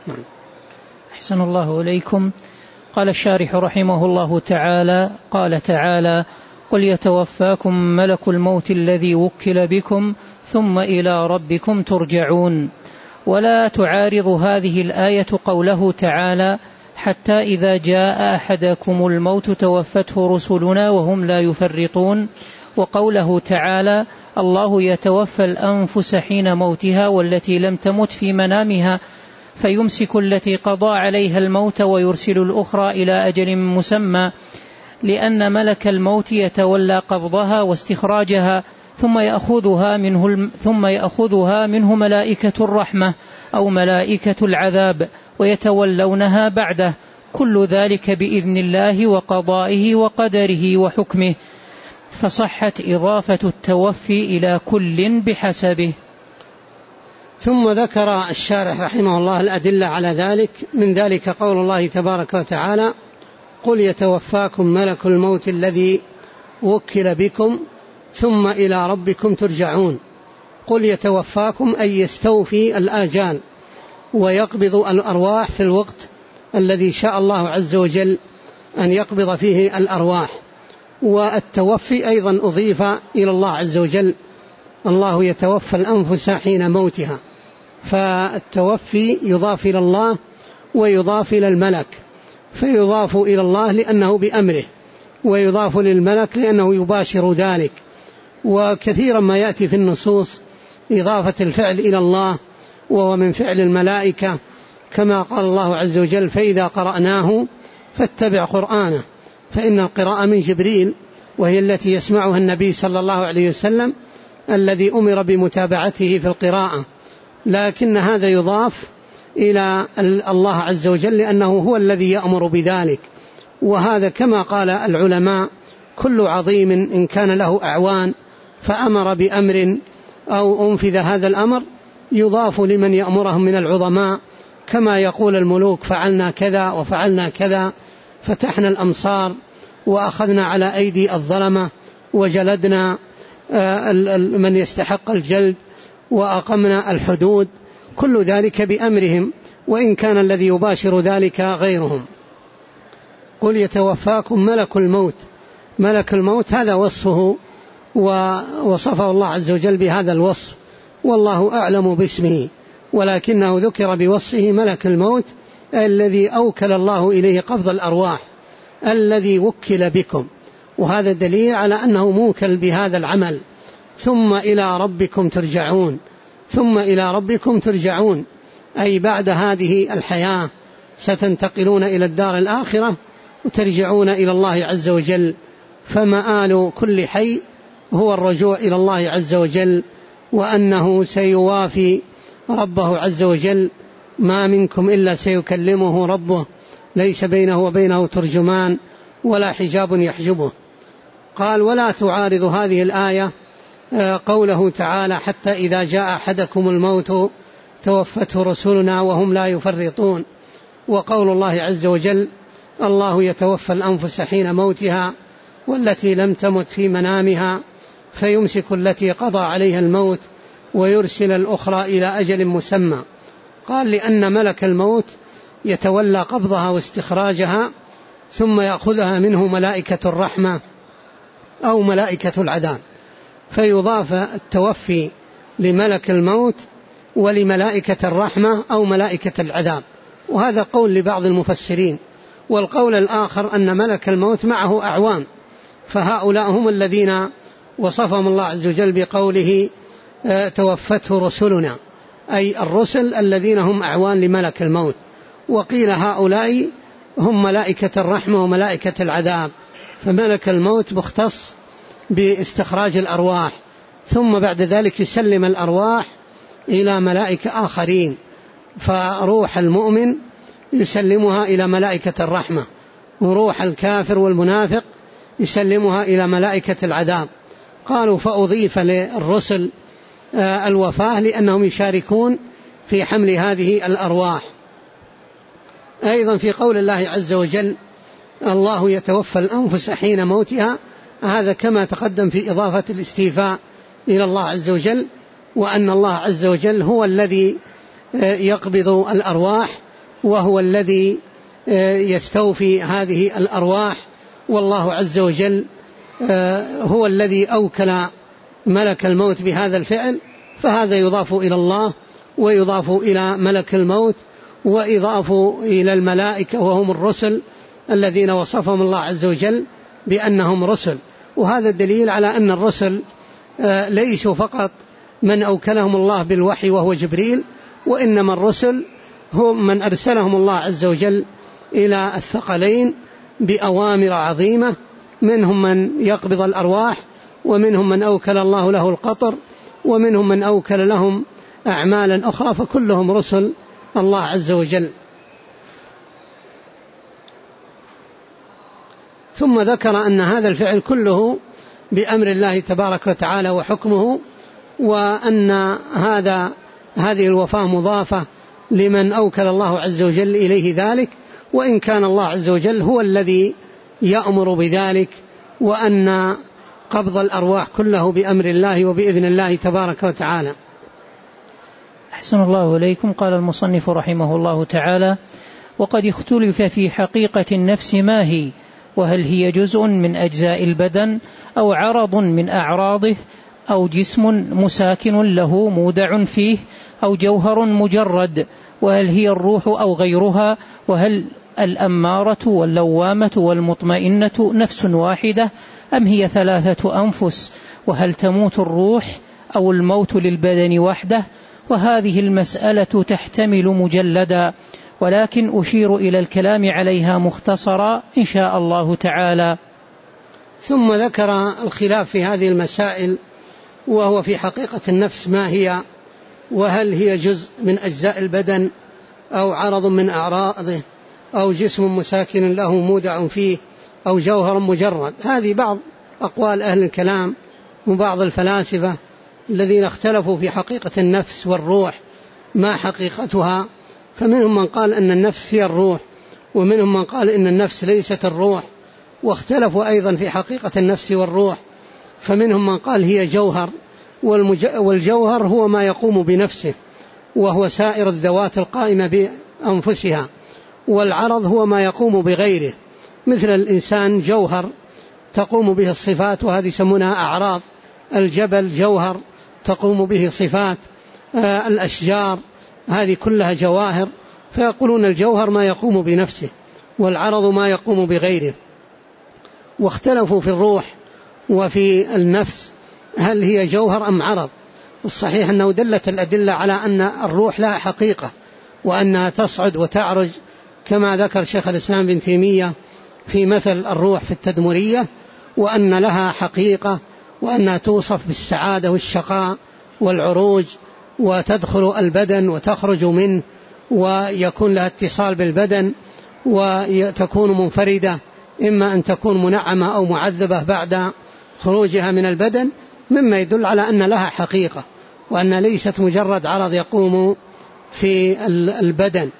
أحسن الله إليكم. قال الشارح رحمه الله تعالى: قال تعالى: قل يتوفاكم ملك الموت الذي وكل بكم ثم إلى ربكم ترجعون. ولا تعارض هذه الآية قوله تعالى: حتى إذا جاء أحدكم الموت توفته رسلنا وهم لا يفرطون، وقوله تعالى: الله يتوفى الأنفس حين موتها والتي لم تمت في منامها فيمسك التي قضى عليها الموت ويرسل الأخرى إلى أجل مسمى، لأن ملك الموت يتولى قبضها واستخراجها ثم يأخذها منه ملائكة الرحمة أو ملائكة العذاب ويتولونها بعده، كل ذلك بإذن الله وقضائه وقدره وحكمه، فصحت إضافة التوفي إلى كل بحسبه. ثم ذكر الشارح رحمه الله الأدلة على ذلك، من ذلك قول الله تبارك وتعالى: قل يتوفاكم ملك الموت الذي وكل بكم ثم إلى ربكم ترجعون. قل يتوفاكم أي يستوفي الآجال ويقبض الأرواح في الوقت الذي شاء الله عز وجل أن يقبض فيه الأرواح. والتوفي أيضا أضيف إلى الله عز وجل: الله يتوفى الأنفس حين موتها، فالتوفي يضاف إلى الله ويضاف إلى الملك، فيضاف إلى الله لأنه بأمره، ويضاف للملك لأنه يباشر ذلك. وكثيرا ما يأتي في النصوص إضافة الفعل إلى الله، وهو من فعل الملائكة، كما قال الله عز وجل: فإذا قرأناه فاتبع قرآنه، فإن القراءة من جبريل، وهي التي يسمعها النبي صلى الله عليه وسلم الذي أمر بمتابعته في القراءة، لكن هذا يضاف إلى الله عز وجل لأنه هو الذي يأمر بذلك. وهذا كما قال العلماء: كل عظيم إن كان له أعوان فأمر بأمر أو أنفذ هذا الأمر يضاف لمن يأمرهم من العظماء، كما يقول الملوك: فعلنا كذا وفعلنا كذا، فتحنا الأمصار وأخذنا على أيدي الظلمة وجلدنا من يستحق الجلد وأقمنا الحدود، كل ذلك بأمرهم، وإن كان الذي يباشر ذلك غيرهم. قل يتوفاكم ملك الموت. ملك الموت هذا وصفه، ووصفه الله عز وجل بهذا الوصف، والله أعلم باسمه، ولكنه ذكر بوصفه ملك الموت الذي أوكل الله إليه قبض الأرواح، الذي وكل بكم، وهذا دليل على أنه موكل بهذا العمل. ثم إلى ربكم ترجعون. ثم إلى ربكم ترجعون أي بعد هذه الحياة ستنتقلون إلى الدار الآخرة وترجعون إلى الله عز وجل، فمآل كل حي هو الرجوع إلى الله عز وجل، وأنه سيوافي ربه عز وجل. ما منكم إلا سيكلمه ربه، ليس بينه وبينه ترجمان ولا حجاب يحجبه. قال: ولا تعارض هذه الآية قوله تعالى: حتى إذا جاء أحدكم الموت توفته رسلنا وهم لا يفرطون. وقول الله عز وجل: الله يتوفى الأنفس حين موتها والتي لم تمت في منامها فيمسك التي قضى عليها الموت ويرسل الأخرى إلى أجل مسمى. قال: لأن ملك الموت يتولى قبضها واستخراجها، ثم يأخذها منه ملائكة الرحمة أو ملائكة العذاب، فيضاف التوفي لملك الموت ولملائكة الرحمة أو ملائكة العذاب. وهذا قول لبعض المفسرين. والقول الآخر أن ملك الموت معه أعوان، فهؤلاء هم الذين وصفهم الله عز وجل بقوله: توفته رسلنا، أي الرسل الذين هم أعوان لملك الموت. وقيل هؤلاء هم ملائكة الرحمة وملائكة العذاب، فملك الموت مختص باستخراج الأرواح، ثم بعد ذلك يسلم الأرواح إلى ملائكة آخرين، فروح المؤمن يسلمها إلى ملائكة الرحمة، وروح الكافر والمنافق يسلمها إلى ملائكة العذاب. قالوا: فأضيف للرسل الوفاة لأنهم يشاركون في حمل هذه الأرواح. أيضا في قول الله عز وجل: الله يتوفى الأنفس حين موتها، هذا كما تقدم في إضافة الاستيفاء إلى الله عز وجل، وأن الله عز وجل هو الذي يقبض الأرواح، وهو الذي يستوفي هذه الأرواح، والله عز وجل هو الذي أوكل ملك الموت بهذا الفعل، فهذا يضاف إلى الله ويضاف إلى ملك الموت ويضاف إلى الملائكة وهم الرسل الذين وصفهم الله عز وجل بأنهم رسل. وهذا دليل على أن الرسل ليسوا فقط من أوكلهم الله بالوحي وهو جبريل، وإنما الرسل هم من أرسلهم الله عز وجل إلى الثقلين بأوامر عظيمة، منهم من يقبض الأرواح، ومنهم من أوكل الله له القطر، ومنهم من أوكل لهم أعمالا أخرى، فكلهم رسل الله عز وجل. ثم ذكر أن هذا الفعل كله بأمر الله تبارك وتعالى وحكمه، وأن هذه الوفاة مضافة لمن أوكل الله عز وجل إليه ذلك، وإن كان الله عز وجل هو الذي يأمر بذلك، وأن قبض الأرواح كله بأمر الله وبإذن الله تبارك وتعالى. أحسن الله إليكم. قال المصنف رحمه الله تعالى: وقد اختلف في حقيقة النفس ما هي، وهل هي جزء من أجزاء البدن أو عرض من أعراضه أو جسم مساكن له مودع فيه أو جوهر مجرد؟ وهل هي الروح أو غيرها؟ وهل الأمارة واللوامة والمطمئنة نفس واحدة أم هي 3 أنفس؟ وهل تموت الروح أو الموت للبدن وحده؟ وهذه المسألة تحتمل مجلدا، ولكن أشير إلى الكلام عليها مختصرا إن شاء الله تعالى. ثم ذكر الخلاف في هذه المسائل، وهو في حقيقة النفس ما هي، وهل هي جزء من أجزاء البدن أو عرض من أعراضه أو جسم مساكن له مودع فيه أو جوهر مجرد. هذه بعض أقوال أهل الكلام وبعض الفلاسفة الذين اختلفوا في حقيقة النفس والروح ما حقيقتها، فمنهم من قال أن النفس هي الروح، ومنهم من قال أن النفس ليست الروح، واختلفوا أيضا في حقيقة النفس والروح، فمنهم من قال هي جوهر، والجوهر هو ما يقوم بنفسه وهو سائر الذوات القائمة بأنفسها، والعرض هو ما يقوم بغيره، مثل الإنسان جوهر تقوم به الصفات وهذه يسمونها أعراض، الجبل جوهر تقوم به صفات، الأشجار هذه كلها جواهر، فيقولون الجوهر ما يقوم بنفسه والعرض ما يقوم بغيره. واختلفوا في الروح وفي النفس هل هي جوهر أم عرض. والصحيح أنه دلت الأدلة على أن الروح لها حقيقة وأنها تصعد وتعرج، كما ذكر شيخ الإسلام ابن تيمية في مثل الروح في التدمرية، وأن لها حقيقة وأنها توصف بالسعادة والشقاء والعروج، وتدخل البدن وتخرج منه، ويكون لها اتصال بالبدن، وتكون منفردة، إما أن تكون منعمة أو معذبة بعد خروجها من البدن، مما يدل على أن لها حقيقة وأن ليست مجرد عرض يقوم في البدن.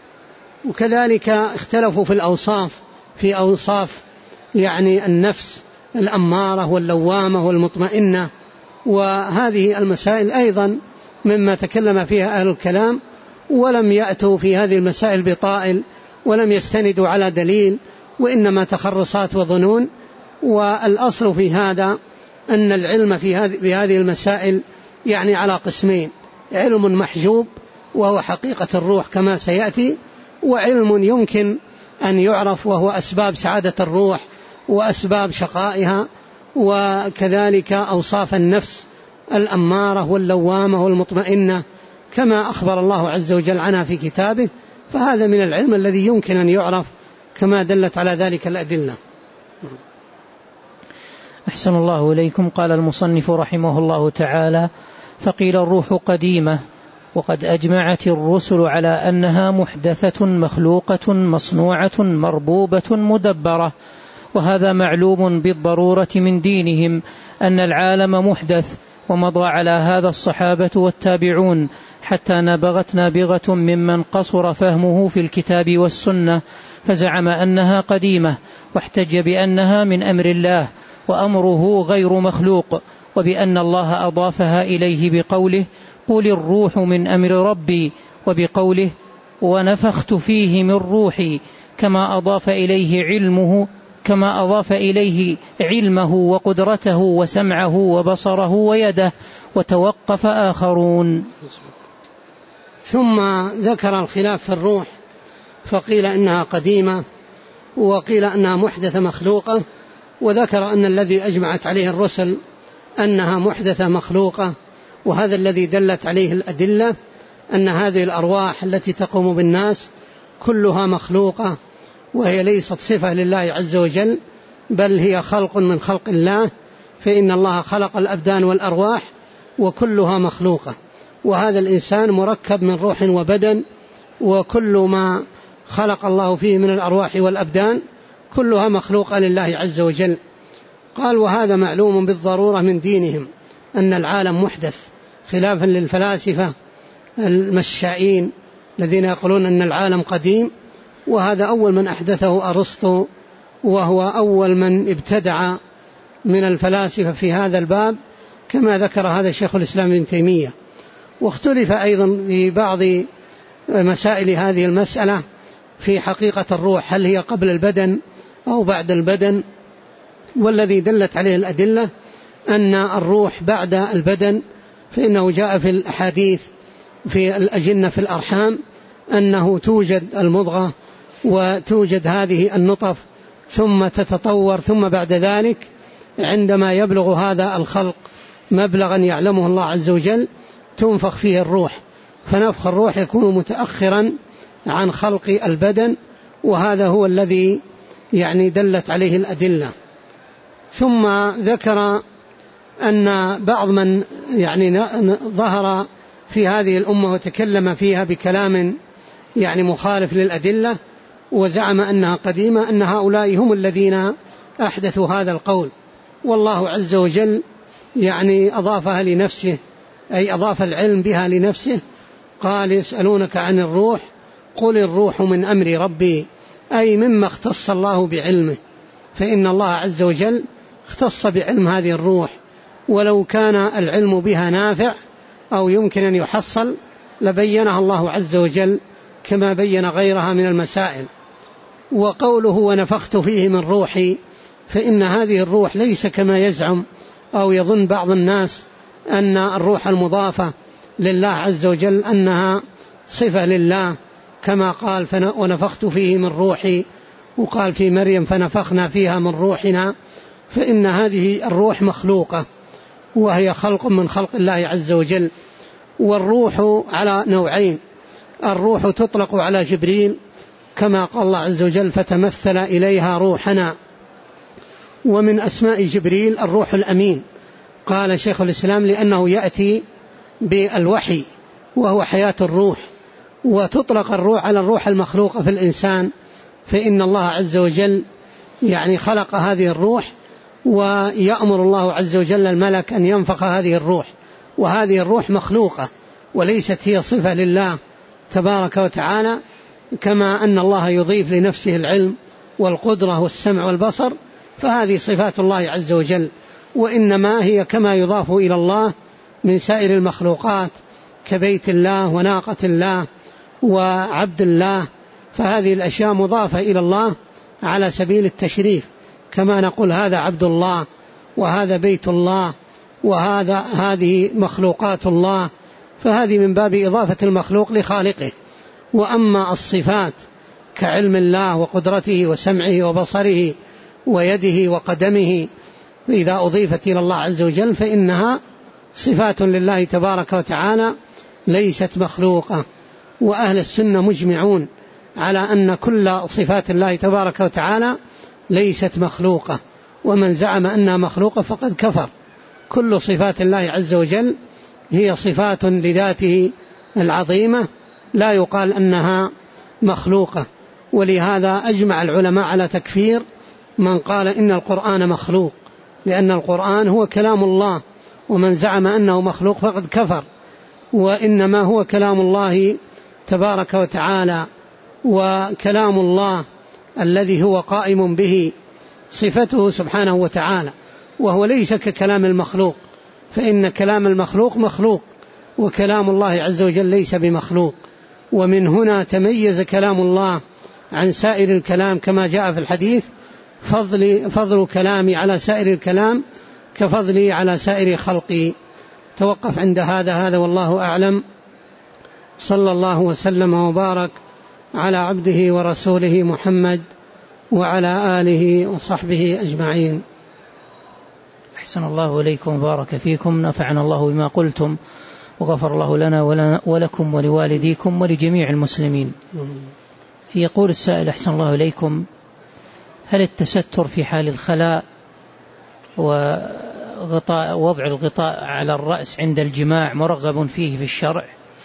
وكذلك اختلفوا في الأوصاف، في أوصاف يعني النفس الأمارة واللوامة والمطمئنة، وهذه المسائل أيضا مما تكلم فيها أهل الكلام، ولم يأتوا في هذه المسائل بطائل ولم يستندوا على دليل، وإنما تخرصات وظنون. والأصل في هذا أن العلم في هذه المسائل يعني على قسمين: علم محجوب وهو حقيقة الروح كما سيأتي، وعلم يمكن أن يعرف وهو أسباب سعادة الروح وأسباب شقائها، وكذلك أوصاف النفس الأمارة واللوامة والمطمئنة كما أخبر الله عز وجل عنها في كتابه. فهذا من العلم الذي يمكن أن يعرف كما دلت على ذلك الأدلة. أحسن الله إليكم. قال المصنف رحمه الله تعالى: فقيل الروح قديمة، وقد أجمعت الرسل على أنها محدثة مخلوقة مصنوعة مربوبة مدبرة، وهذا معلوم بالضرورة من دينهم أن العالم محدث، ومضى على هذا الصحابة والتابعون حتى نبغت نابغة ممن قصر فهمه في الكتاب والسنة فزعم أنها قديمة، واحتج بأنها من أمر الله وأمره غير مخلوق، وبأن الله أضافها إليه بقوله: قل الروح من أمر ربي، وبقوله: ونفخت فيه من روحي، كما أضاف إليه علمه وقدرته وسمعه وبصره ويده، وتوقف آخرون. ثم ذكر الخلاف في الروح، فقيل إنها قديمة وقيل أنها محدثة مخلوقة، وذكر أن الذي أجمعت عليه الرسل أنها محدثة مخلوقة، وهذا الذي دلت عليه الأدلة أن هذه الأرواح التي تقوم بالناس كلها مخلوقة، وهي ليست صفة لله عز وجل، بل هي خلق من خلق الله، فإن الله خلق الأبدان والأرواح وكلها مخلوقة، وهذا الإنسان مركب من روح وبدن، وكل ما خلق الله فيه من الأرواح والأبدان كلها مخلوقة لله عز وجل. قال: وهذا معلوم بالضرورة من دينهم أن العالم محدث، خلافا للفلاسفة المشائين الذين يقولون أن العالم قديم، وهذا أول من أحدثه أرسطو، وهو أول من ابتدع من الفلاسفة في هذا الباب، كما ذكر هذا شيخ الإسلام ابن تيمية. واختلف أيضا في بعض مسائل هذه المسألة في حقيقة الروح، هل هي قبل البدن أو بعد البدن، والذي دلت عليه الأدلة أن الروح بعد البدن، فإنه جاء في الأحاديث في الأجنة في الأرحام أنه توجد المضغة وتوجد هذه النطف ثم تتطور، ثم بعد ذلك عندما يبلغ هذا الخلق مبلغا يعلمه الله عز وجل تنفخ فيه الروح، فنفخ الروح يكون متأخرا عن خلق البدن، وهذا هو الذي دلت عليه الأدلة. ثم ذكر أن بعض من ظهر في هذه الأمة وتكلم فيها بكلام مخالف للأدلة وزعم أنها قديمة، أن هؤلاء هم الذين أحدثوا هذا القول، والله عز وجل أضافها لنفسه، أي أضاف العلم بها لنفسه. قال: يسألونك عن الروح قل الروح من أمر ربي، أي مما اختص الله بعلمه، فإن الله عز وجل اختص بعلم هذه الروح، ولو كان العلم بها نافع أو يمكن أن يحصل لبينها الله عز وجل كما بين غيرها من المسائل. وقوله ونفخت فيه من روحي، فإن هذه الروح ليس كما يزعم أو يظن بعض الناس أن الروح المضافة لله عز وجل أنها صفة لله، كما قال ونفخت فيه من روحي، وقال في مريم فنفخنا فيها من روحنا، فإن هذه الروح مخلوقة وهي خلق من خلق الله عز وجل. والروح على نوعين: الروح تطلق على جبريل كما قال الله عز وجل فتمثل إليها روحنا، ومن أسماء جبريل الروح الأمين، قال شيخ الإسلام لأنه يأتي بالوحي وهو حياة الروح. وتطلق الروح على الروح المخلوقة في الإنسان، فإن الله عز وجل خلق هذه الروح، ويأمر الله عز وجل الملك أن ينفخ هذه الروح، وهذه الروح مخلوقة وليست هي صفة لله تبارك وتعالى، كما أن الله يضيف لنفسه العلم والقدرة والسمع والبصر، فهذه صفات الله عز وجل، وإنما هي كما يضاف إلى الله من سائر المخلوقات كبيت الله وناقة الله وعبد الله، فهذه الأشياء مضافة إلى الله على سبيل التشريف، كما نقول هذا عبد الله وهذا بيت الله هذه مخلوقات الله، فهذه من باب إضافة المخلوق لخالقه. وأما الصفات كعلم الله وقدرته وسمعه وبصره ويده وقدمه، فإذا أضيفت إلى الله عز وجل فإنها صفات لله تبارك وتعالى ليست مخلوقة. وأهل السنة مجمعون على أن كل صفات الله تبارك وتعالى ليست مخلوقة، ومن زعم أنها مخلوقة فقد كفر. كل صفات الله عز وجل هي صفات لذاته العظيمة، لا يقال أنها مخلوقة. ولهذا أجمع العلماء على تكفير من قال إن القرآن مخلوق، لأن القرآن هو كلام الله، ومن زعم أنه مخلوق فقد كفر، وإنما هو كلام الله تبارك وتعالى، وكلام الله الذي هو قائم به صفته سبحانه وتعالى، وهو ليس ككلام المخلوق، فإن كلام المخلوق مخلوق وكلام الله عز وجل ليس بمخلوق. ومن هنا تميز كلام الله عن سائر الكلام، كما جاء في الحديث فضل كلامي على سائر الكلام كفضلي على سائر خلقي. توقف عند هذا والله أعلم. صلى الله وسلم وبارك على عبده ورسوله محمد وعلى آله وصحبه أجمعين. أحسن الله إليكم وبارك فيكم، نفعنا الله بما قلتم وغفر الله لنا ولكم ولوالديكم ولجميع المسلمين. يقول السائل أحسن الله إليكم: هل التستر في حال الخلاء ووضع الغطاء على الرأس عند الجماع مرغب فيه في الشرع؟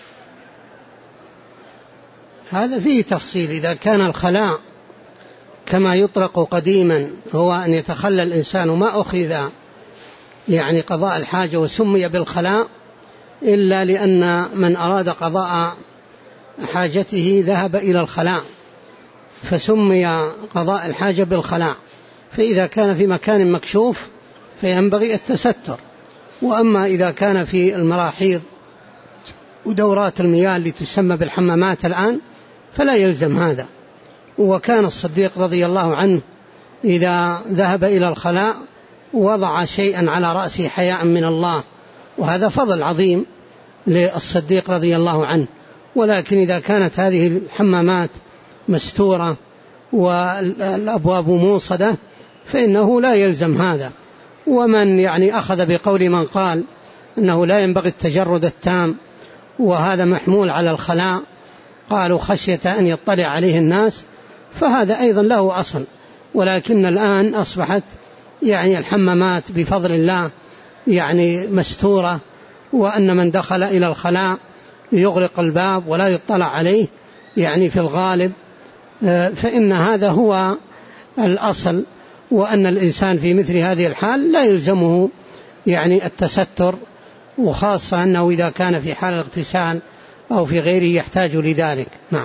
هذا فيه تفصيل. إذا كان الخلاء كما يطلق قديما هو أن يتخلى الإنسان ما أخذ قضاء الحاجة وسمي بالخلاء إلا لأن من أراد قضاء حاجته ذهب إلى الخلاء فسمي قضاء الحاجة بالخلاء. فإذا كان في مكان مكشوف فينبغي التستر. وأما إذا كان في المراحيض ودورات المياه اللي تسمى بالحمامات الآن فلا يلزم هذا. وكان الصديق رضي الله عنه إذا ذهب إلى الخلاء وضع شيئا على رأسه حياء من الله، وهذا فضل عظيم للصديق رضي الله عنه. ولكن إذا كانت هذه الحمامات مستورة والأبواب موصدة فإنه لا يلزم هذا. ومن يعني أخذ بقول من قال أنه لا ينبغي التجرد التام وهذا محمول على الخلاء، قالوا خشية أن يطلع عليه الناس، فهذا أيضا له أصل. ولكن الآن أصبحت يعني الحمامات بفضل الله يعني مستورة، وأن من دخل إلى الخلاء يغلق الباب ولا يطلع عليه يعني في الغالب، فإن هذا هو الأصل، وأن الإنسان في مثل هذه الحال لا يلزمه يعني التستر، وخاصة أنه إذا كان في حال الاغتسال أو في غيره يحتاج لذلك. نعم.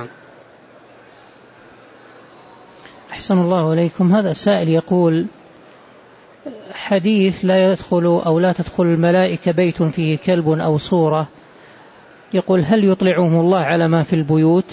أحسن الله إليكم. هذا سائل يقول: حديث لا يدخل أو لا تدخل الملائكة بيت فيه كلب أو صورة، يقول هل يطلعهم الله على ما في البيوت؟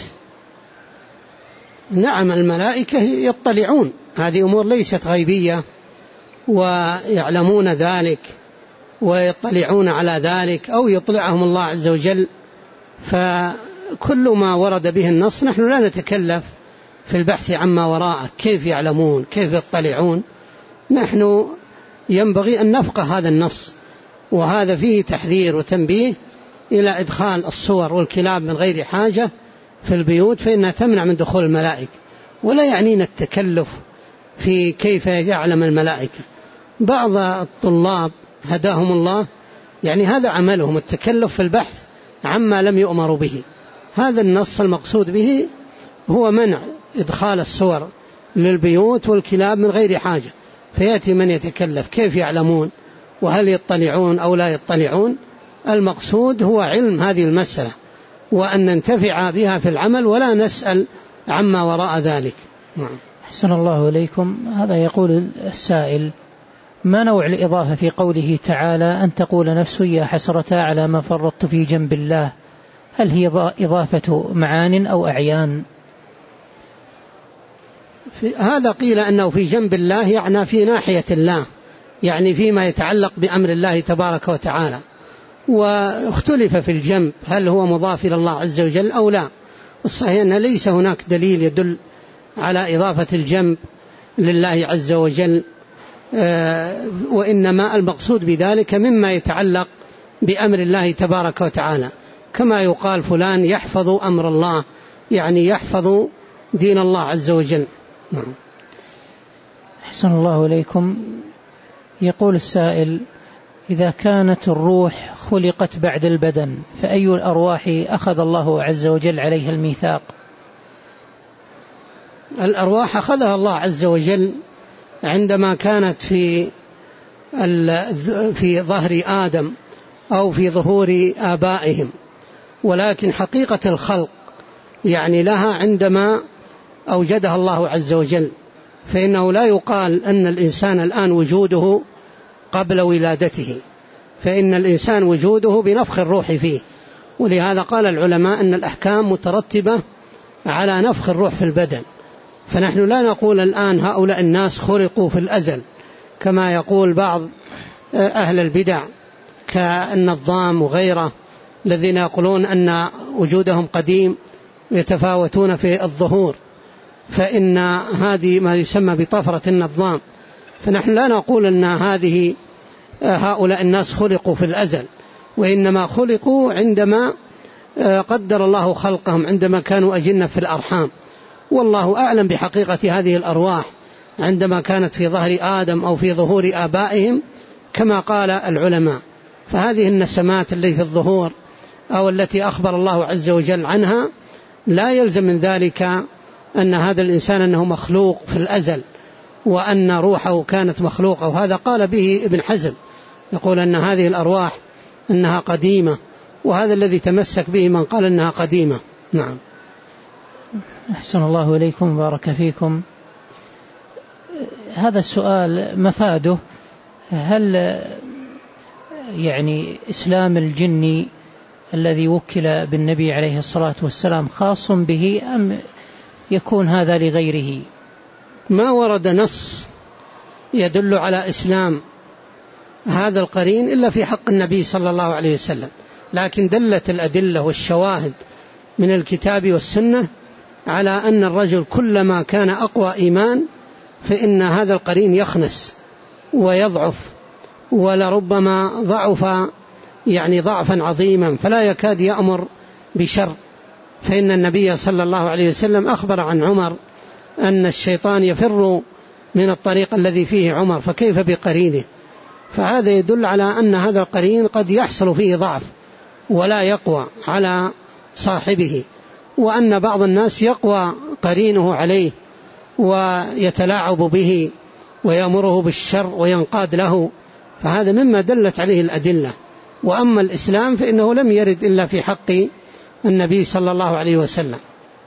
نعم، الملائكة يطلعون، هذه أمور ليست غيبية ويعلمون ذلك ويطلعون على ذلك، أو يطلعهم الله عز وجل. فكل ما ورد به النص نحن لا نتكلف في البحث عما وراءه، كيف يعلمون كيف يطلعون. نحن ينبغي أن نفقه هذا النص، وهذا فيه تحذير وتنبيه إلى إدخال الصور والكلاب من غير حاجة في البيوت، فإنها تمنع من دخول الملائكة. ولا يعنينا التكلف في كيف يعلم الملائكة. بعض الطلاب هداهم الله يعني هذا عملهم التكلف في البحث عما لم يؤمروا به. هذا النص المقصود به هو منع إدخال الصور للبيوت والكلاب من غير حاجة، فيأتي من يتكلف كيف يعلمون وهل يطلعون أو لا يطلعون. المقصود هو علم هذه المسألة، وأن ننتفع بها في العمل ولا نسأل عما وراء ذلك. أحسن الله إليكم. هذا يقول السائل: ما نوع الإضافة في قوله تعالى أن تقول نفس يا حسرة على ما فرطت في جنب الله؟ هل هي إضافة معان أو أعيان؟ هذا قيل أنه في جنب الله يعني في ناحية الله، يعني فيما يتعلق بأمر الله تبارك وتعالى. واختلف في الجنب هل هو مضاف إلى الله عز وجل أو لا. الصحيح أن ليس هناك دليل يدل على إضافة الجنب لله عز وجل، وإنما المقصود بذلك مما يتعلق بأمر الله تبارك وتعالى، كما يقال فلان يحفظ أمر الله، يعني يحفظ دين الله عز وجل. أحسن الله إليكم. يقول السائل: إذا كانت الروح خلقت بعد البدن فأي الأرواح أخذ الله عز وجل عليها الميثاق؟ الأرواح أخذها الله عز وجل عندما كانت في ظهر آدم أو في ظهور آبائهم، ولكن حقيقة الخلق يعني لها عندما أوجدها الله عز وجل، فإنه لا يقال أن الإنسان الآن وجوده قبل ولادته، فإن الإنسان وجوده بنفخ الروح فيه. ولهذا قال العلماء أن الأحكام مترتبة على نفخ الروح في البدن. فنحن لا نقول الآن هؤلاء الناس خلقوا في الأزل كما يقول بعض أهل البدع كالنظام وغيره، الذين يقولون أن وجودهم قديم يتفاوتون في الظهور، فإن هذه ما يسمى بطفرة النظام. فنحن لا نقول أن هؤلاء الناس خلقوا في الأزل، وإنما خلقوا عندما قدر الله خلقهم، عندما كانوا أجنة في الأرحام. والله أعلم بحقيقة هذه الأرواح عندما كانت في ظهر آدم أو في ظهور آبائهم كما قال العلماء. فهذه النسمات التي في الظهور أو التي أخبر الله عز وجل عنها لا يلزم من ذلك أن هذا الإنسان أنه مخلوق في الأزل وأن روحه كانت مخلوقة. وهذا قال به ابن حزم، يقول أن هذه الأرواح أنها قديمة، وهذا الذي تمسك به من قال أنها قديمة. نعم. أحسن الله إليكم بارك فيكم. هذا السؤال مفاده: هل يعني إسلام الجني الذي وكل بالنبي عليه الصلاة والسلام خاص به أم يكون هذا لغيره؟ ما ورد نص يدل على إسلام هذا القرين إلا في حق النبي صلى الله عليه وسلم، لكن دلت الأدلة والشواهد من الكتاب والسنة على أن الرجل كلما كان أقوى إيمان فإن هذا القرين يخنس ويضعف، ولربما ضعف يعني ضعفا عظيما فلا يكاد يأمر بشر. فإن النبي صلى الله عليه وسلم أخبر عن عمر أن الشيطان يفر من الطريق الذي فيه عمر، فكيف بقرينه؟ فهذا يدل على أن هذا القرين قد يحصل فيه ضعف ولا يقوى على صاحبه، وأن بعض الناس يقوى قرينه عليه ويتلاعب به ويأمره بالشر وينقاد له، فهذا مما دلت عليه الأدلة. وأما الإسلام فإنه لم يرد إلا في حق النبي صلى الله عليه وسلم.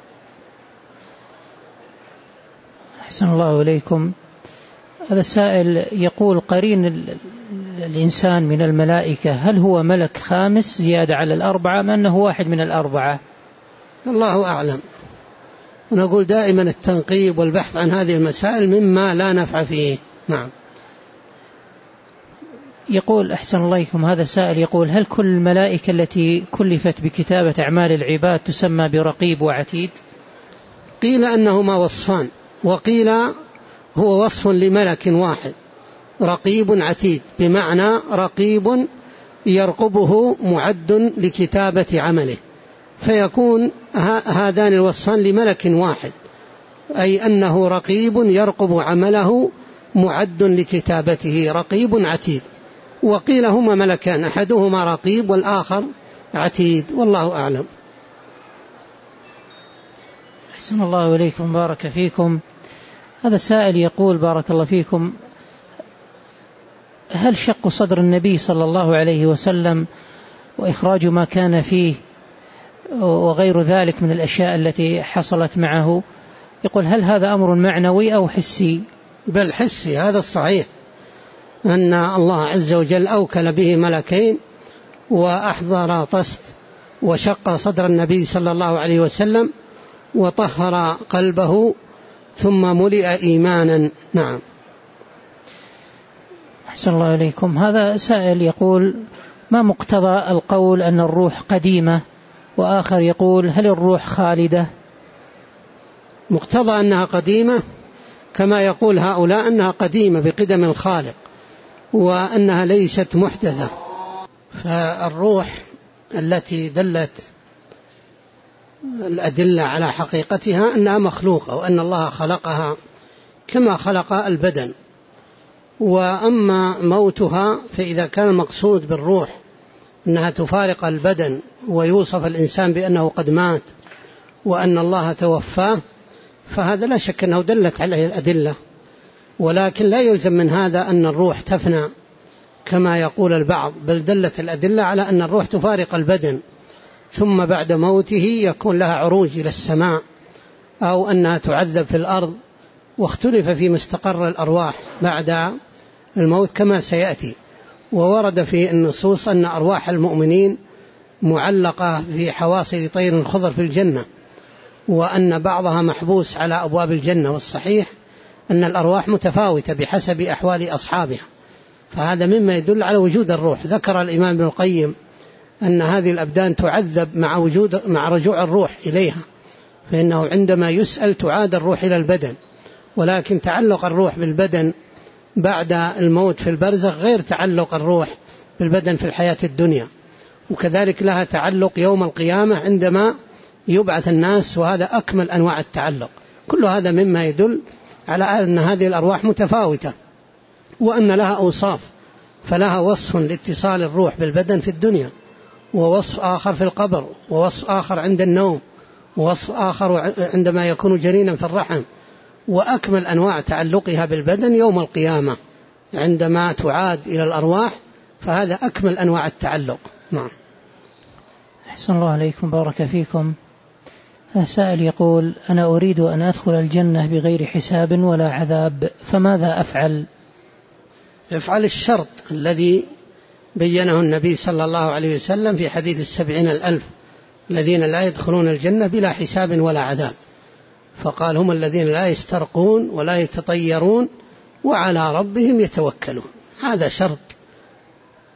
أحسن الله إليكم. هذا سائل يقول قرين الإنسان من الملائكة هل هو ملك خامس زيادة على الأربعة أم أنه واحد من الأربعة؟ الله أعلم. ونقول دائما التنقيب والبحث عن هذه المسائل مما لا نفع فيه. نعم. يقول أحسن الله إليكم، هذا سائل يقول هل كل الملائكة التي كلفت بكتابة أعمال العباد تسمى برقيب وعتيد؟ قيل أنهما وصفان، وقيل هو وصف لملك واحد رقيب عتيد، بمعنى رقيب يرقبه معد لكتابة عمله، فيكون هذان الوصفان لملك واحد، أي أنه رقيب يرقب عمله معد لكتابته، رقيب عتيد. وقيل هما ملكان، أحدهما رقيب والآخر عتيد، والله أعلم. أحسن الله إليكم، بارك فيكم. هذا سائل يقول بارك الله فيكم، هل شق صدر النبي صلى الله عليه وسلم وإخراج ما كان فيه وغير ذلك من الأشياء التي حصلت معه، يقول هل هذا أمر معنوي أو حسي؟ بل حسي، هذا الصحيح، أن الله عز وجل أوكل به ملكين وأحضر طست وشق صدر النبي صلى الله عليه وسلم وطهر قلبه ثم ملئ إيمانا. نعم. أحسن الله إليكم. هذا سائل يقول ما مقتضى القول أن الروح قديمة، وآخر يقول هل الروح خالدة؟ مقتضى أنها قديمة كما يقول هؤلاء أنها قديمة بقدم الخالق، وأنها ليست محدثة. فالروح التي دلت الأدلة على حقيقتها أنها مخلوقة، وأن الله خلقها كما خلق البدن. وأما موتها فإذا كان المقصود بالروح أنها تفارق البدن ويوصف الإنسان بأنه قد مات وأن الله توفاه، فهذا لا شك أنه دلت عليه الأدلة، ولكن لا يلزم من هذا أن الروح تفنى كما يقول البعض، بل دلت الأدلة على أن الروح تفارق البدن ثم بعد موته يكون لها عروج إلى السماء، أو أنها تعذب في الأرض. واختلف في مستقر الأرواح بعد الموت كما سيأتي. وورد في النصوص أن أرواح المؤمنين معلقة في حواصل طير خضر في الجنة، وأن بعضها محبوس على أبواب الجنة. والصحيح أن الأرواح متفاوتة بحسب أحوال أصحابها، فهذا مما يدل على وجود الروح. ذكر الإمام ابن القيم أن هذه الأبدان تعذب مع رجوع الروح إليها، فإنه عندما يسأل تعاد الروح إلى البدن، ولكن تعلق الروح بالبدن بعد الموت في البرزخ غير تعلق الروح بالبدن في الحياة الدنيا. وكذلك لها تعلق يوم القيامة عندما يبعث الناس، وهذا أكمل أنواع التعلق. كل هذا مما يدل على أن هذه الأرواح متفاوتة، وأن لها أوصاف، فلها وصف لاتصال الروح بالبدن في الدنيا، ووصف آخر في القبر، ووصف آخر عند النوم، ووصف آخر عندما يكون جنينا في الرحم، وأكمل أنواع تعلقها بالبدن يوم القيامة عندما تعاد إلى الأرواح، فهذا أكمل أنواع التعلق. نعم. أحسن الله عليكم، بارك فيكم. سائل يقول أنا أريد أن أدخل الجنة بغير حساب ولا عذاب، فماذا أفعل؟ افعل الشرط الذي بينه النبي صلى الله عليه وسلم في حديث 70,000 الذين لا يدخلون الجنة بلا حساب ولا عذاب، فقال هم الذين لا يسترقون ولا يتطيرون وعلى ربهم يتوكلون. هذا شرط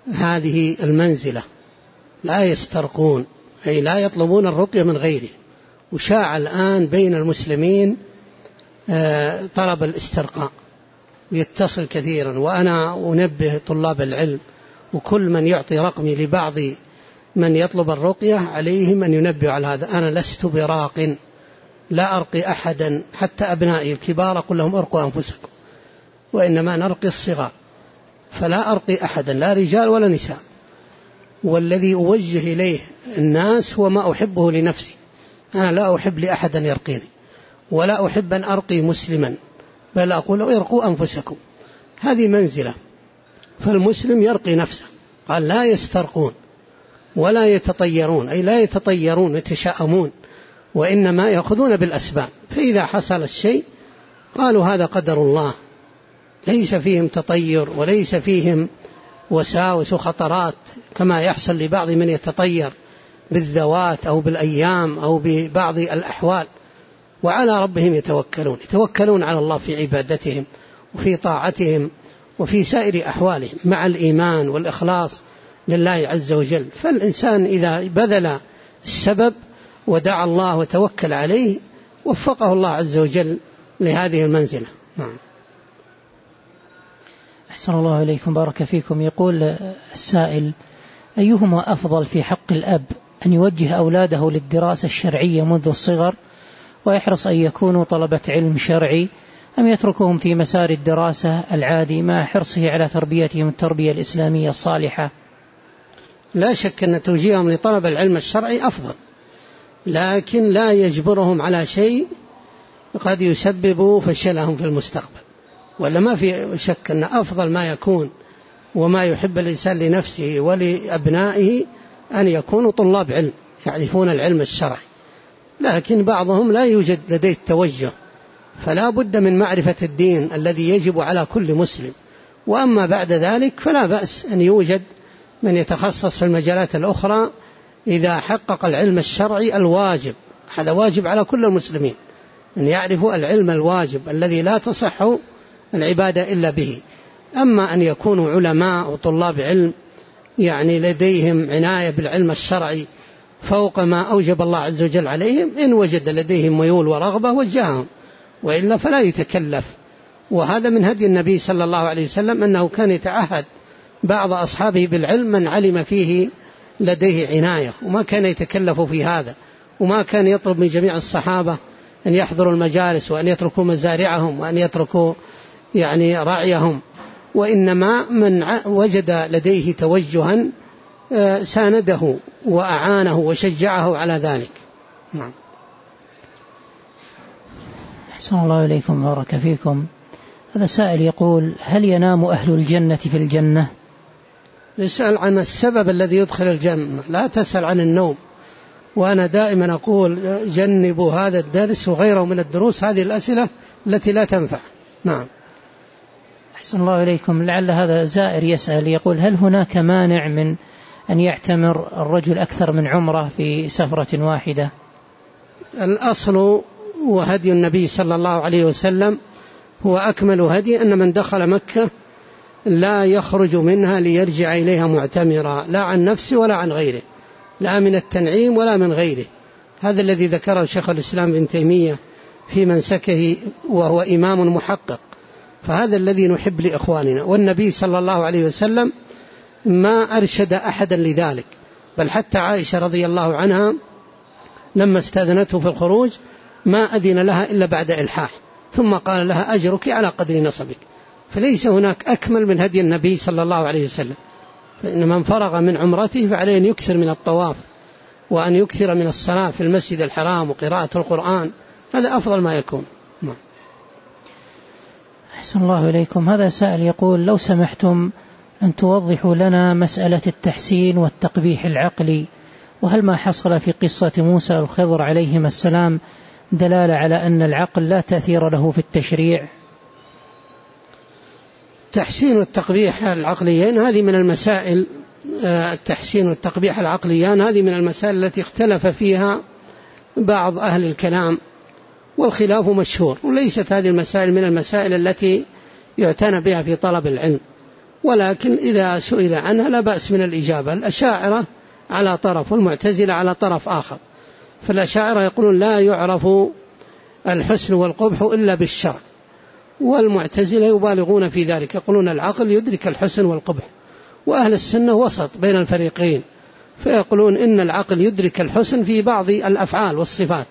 هذه المنزلة، لا يسترقون أي لا يطلبون الرقية من غيره. وشاع الآن بين المسلمين طلب الاسترقاء ويتصل كثيرا، وأنا أنبه طلاب العلم وكل من يعطي رقمي لبعض من يطلب الرقية عليهم أن ينبه على هذا. أنا لست براق، لا أرقي أحدا، حتى أبنائي الكبار أقول لهم أرقوا أنفسكم، وإنما نرقي الصغار، فلا أرقي أحدا لا رجال ولا نساء. والذي أوجه إليه الناس هو ما أحبه لنفسي، أنا لا أحب لأحد أن يرقيني، ولا أحب أن أرقي مسلما، بل أقول ارقوا أنفسكم، هذه منزلة. فالمسلم يرقي نفسه، قال لا يسترقون ولا يتطيرون، أي لا يتطيرون يتشاءمون، وإنما يأخذون بالأسباب، فإذا حصل الشيء قالوا هذا قدر الله، ليس فيهم تطير وليس فيهم وساوس وخطرات كما يحصل لبعض من يتطير بالذوات أو بالأيام أو ببعض الأحوال. وعلى ربهم يتوكلون على الله في عبادتهم وفي طاعتهم وفي سائر أحوالهم مع الإيمان والإخلاص لله عز وجل. فالإنسان إذا بذل السبب ودعا الله وتوكل عليه وفقه الله عز وجل لهذه المنزلة. نعم. أحسن الله إليكم، بارك فيكم. يقول السائل: أيهما أفضل في حق الأب، أن يوجه أولاده للدراسة الشرعية منذ الصغر ويحرص أن يكونوا طلبة علم شرعي، أم يتركهم في مسار الدراسة العادي مع حرصه على تربيتهم التربية الإسلامية الصالحة؟ لا شك أن توجيههم لطلب العلم الشرعي أفضل، لكن لا يجبرهم على شيء قد يسبب فشلهم في المستقبل. ولا ما في شك أن أفضل ما يكون وما يحب الإنسان لنفسه ولأبنائه أن يكونوا طلاب علم يعرفون العلم الشرعي، لكن بعضهم لا يوجد لديه التوجه، فلا بد من معرفة الدين الذي يجب على كل مسلم. وأما بعد ذلك فلا بأس أن يوجد من يتخصص في المجالات الأخرى إذا حقق العلم الشرعي الواجب. هذا واجب على كل المسلمين أن يعرفوا العلم الواجب الذي لا تصح العبادة إلا به. أما أن يكونوا علماء وطلاب علم يعني لديهم عناية بالعلم الشرعي فوق ما أوجب الله عز وجل عليهم، إن وجد لديهم ميول ورغبة وجههم، وإلا فلا يتكلف. وهذا من هدي النبي صلى الله عليه وسلم أنه كان يتعهد بعض أصحابه بالعلم من علم فيه لديه عناية، وما كان يتكلف في هذا، وما كان يطلب من جميع الصحابة أن يحضروا المجالس وأن يتركوا مزارعهم وأن يتركوا يعني رعيهم، وإنما من وجد لديه توجها سانده وأعانه وشجعه على ذلك. نعم. أحسن الله إليكم، بارك فيكم. هذا سائل يقول: هل ينام أهل الجنة في الجنة؟ يسأل عن السبب الذي يدخل الجنة، لا تسأل عن النوم. وأنا دائما أقول جنبوا هذا الدرس وغيره من الدروس هذه الأسئلة التي لا تنفع. نعم. أحسن الله إليكم. لعل هذا زائر يسأل يقول: هل هناك مانع من أن يعتمر الرجل أكثر من عمره في سفرة واحدة؟ الأصل وهدي النبي صلى الله عليه وسلم هو أكمل هدي، أن من دخل مكة لا يخرج منها ليرجع إليها معتمرا، لا عن نفسه ولا عن غيره، لا من التنعيم ولا من غيره. هذا الذي ذكره شيخ الإسلام ابن تيمية في منسكه، وهو إمام محقق. فهذا الذي نحب لإخواننا. والنبي صلى الله عليه وسلم ما أرشد أحدا لذلك، بل حتى عائشة رضي الله عنها لما استأذنته في الخروج ما أذن لها إلا بعد إلحاح، ثم قال لها: أجرك على قدر نصبك. فليس هناك أكمل من هدي النبي صلى الله عليه وسلم. فإن من فرغ من عمرته فعليه أن يكثر من الطواف، وأن يكثر من الصلاة في المسجد الحرام وقراءة القرآن، هذا أفضل ما يكون. أحسن الله إليكم. هذا سائل يقول: لو سمحتم أن توضحوا لنا مسألة التحسين والتقبيح العقلي، وهل ما حصل في قصة موسى والخضر عليهما السلام دلالة على أن العقل لا تأثير له في التشريع؟ التحسين والتقبيح العقليين هذه من المسائل، التحسين والتقبيح العقليان هذه من المسائل التي اختلف فيها بعض أهل الكلام، والخلاف مشهور، وليست هذه المسائل من المسائل التي يعتنى بها في طلب العلم. ولكن إذا سئل عنها لا بأس من الإجابة. الأشاعرة على طرف والمعتزلة على طرف آخر. فالأشاعرة يقولون لا يعرف الحسن والقبح إلا بالشرع، والمعتزلة يبالغون في ذلك، يقولون العقل يدرك الحسن والقبح. وأهل السنة وسط بين الفريقين، فيقولون إن العقل يدرك الحسن في بعض الأفعال والصفات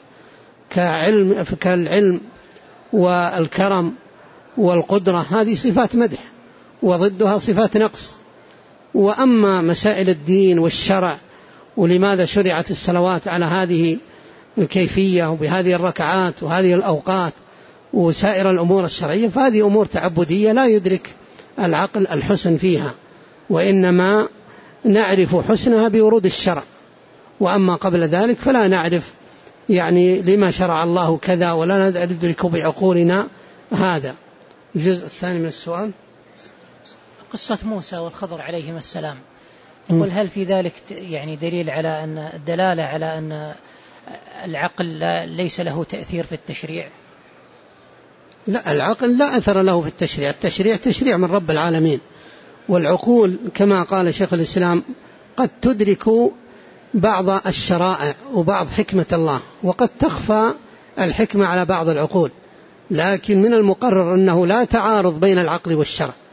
كالعلم والكرم والقدرة، هذه صفات مدح وضدها صفات نقص. وأما مسائل الدين والشرع ولماذا شرعت الصلوات على هذه الكيفية وبهذه الركعات وهذه الأوقات وسائر الأمور الشرعية، فهذه أمور تعبدية لا يدرك العقل الحسن فيها، وإنما نعرف حسنها بورود الشرع. وأما قبل ذلك فلا نعرف يعني لما شرع الله كذا، ولا ندرك بعقولنا هذا. الجزء الثاني من السؤال قصة موسى والخضر عليهما السلام، يقول هل في ذلك يعني دليل على أن الدلالة على أن العقل ليس له تأثير في التشريع؟ لا، العقل لا أثر له في التشريع، التشريع تشريع من رب العالمين، والعقول كما قال شيخ الإسلام قد تدرك بعض الشرائع وبعض حكمة الله، وقد تخفى الحكمة على بعض العقول، لكن من المقرر أنه لا تعارض بين العقل والشرع.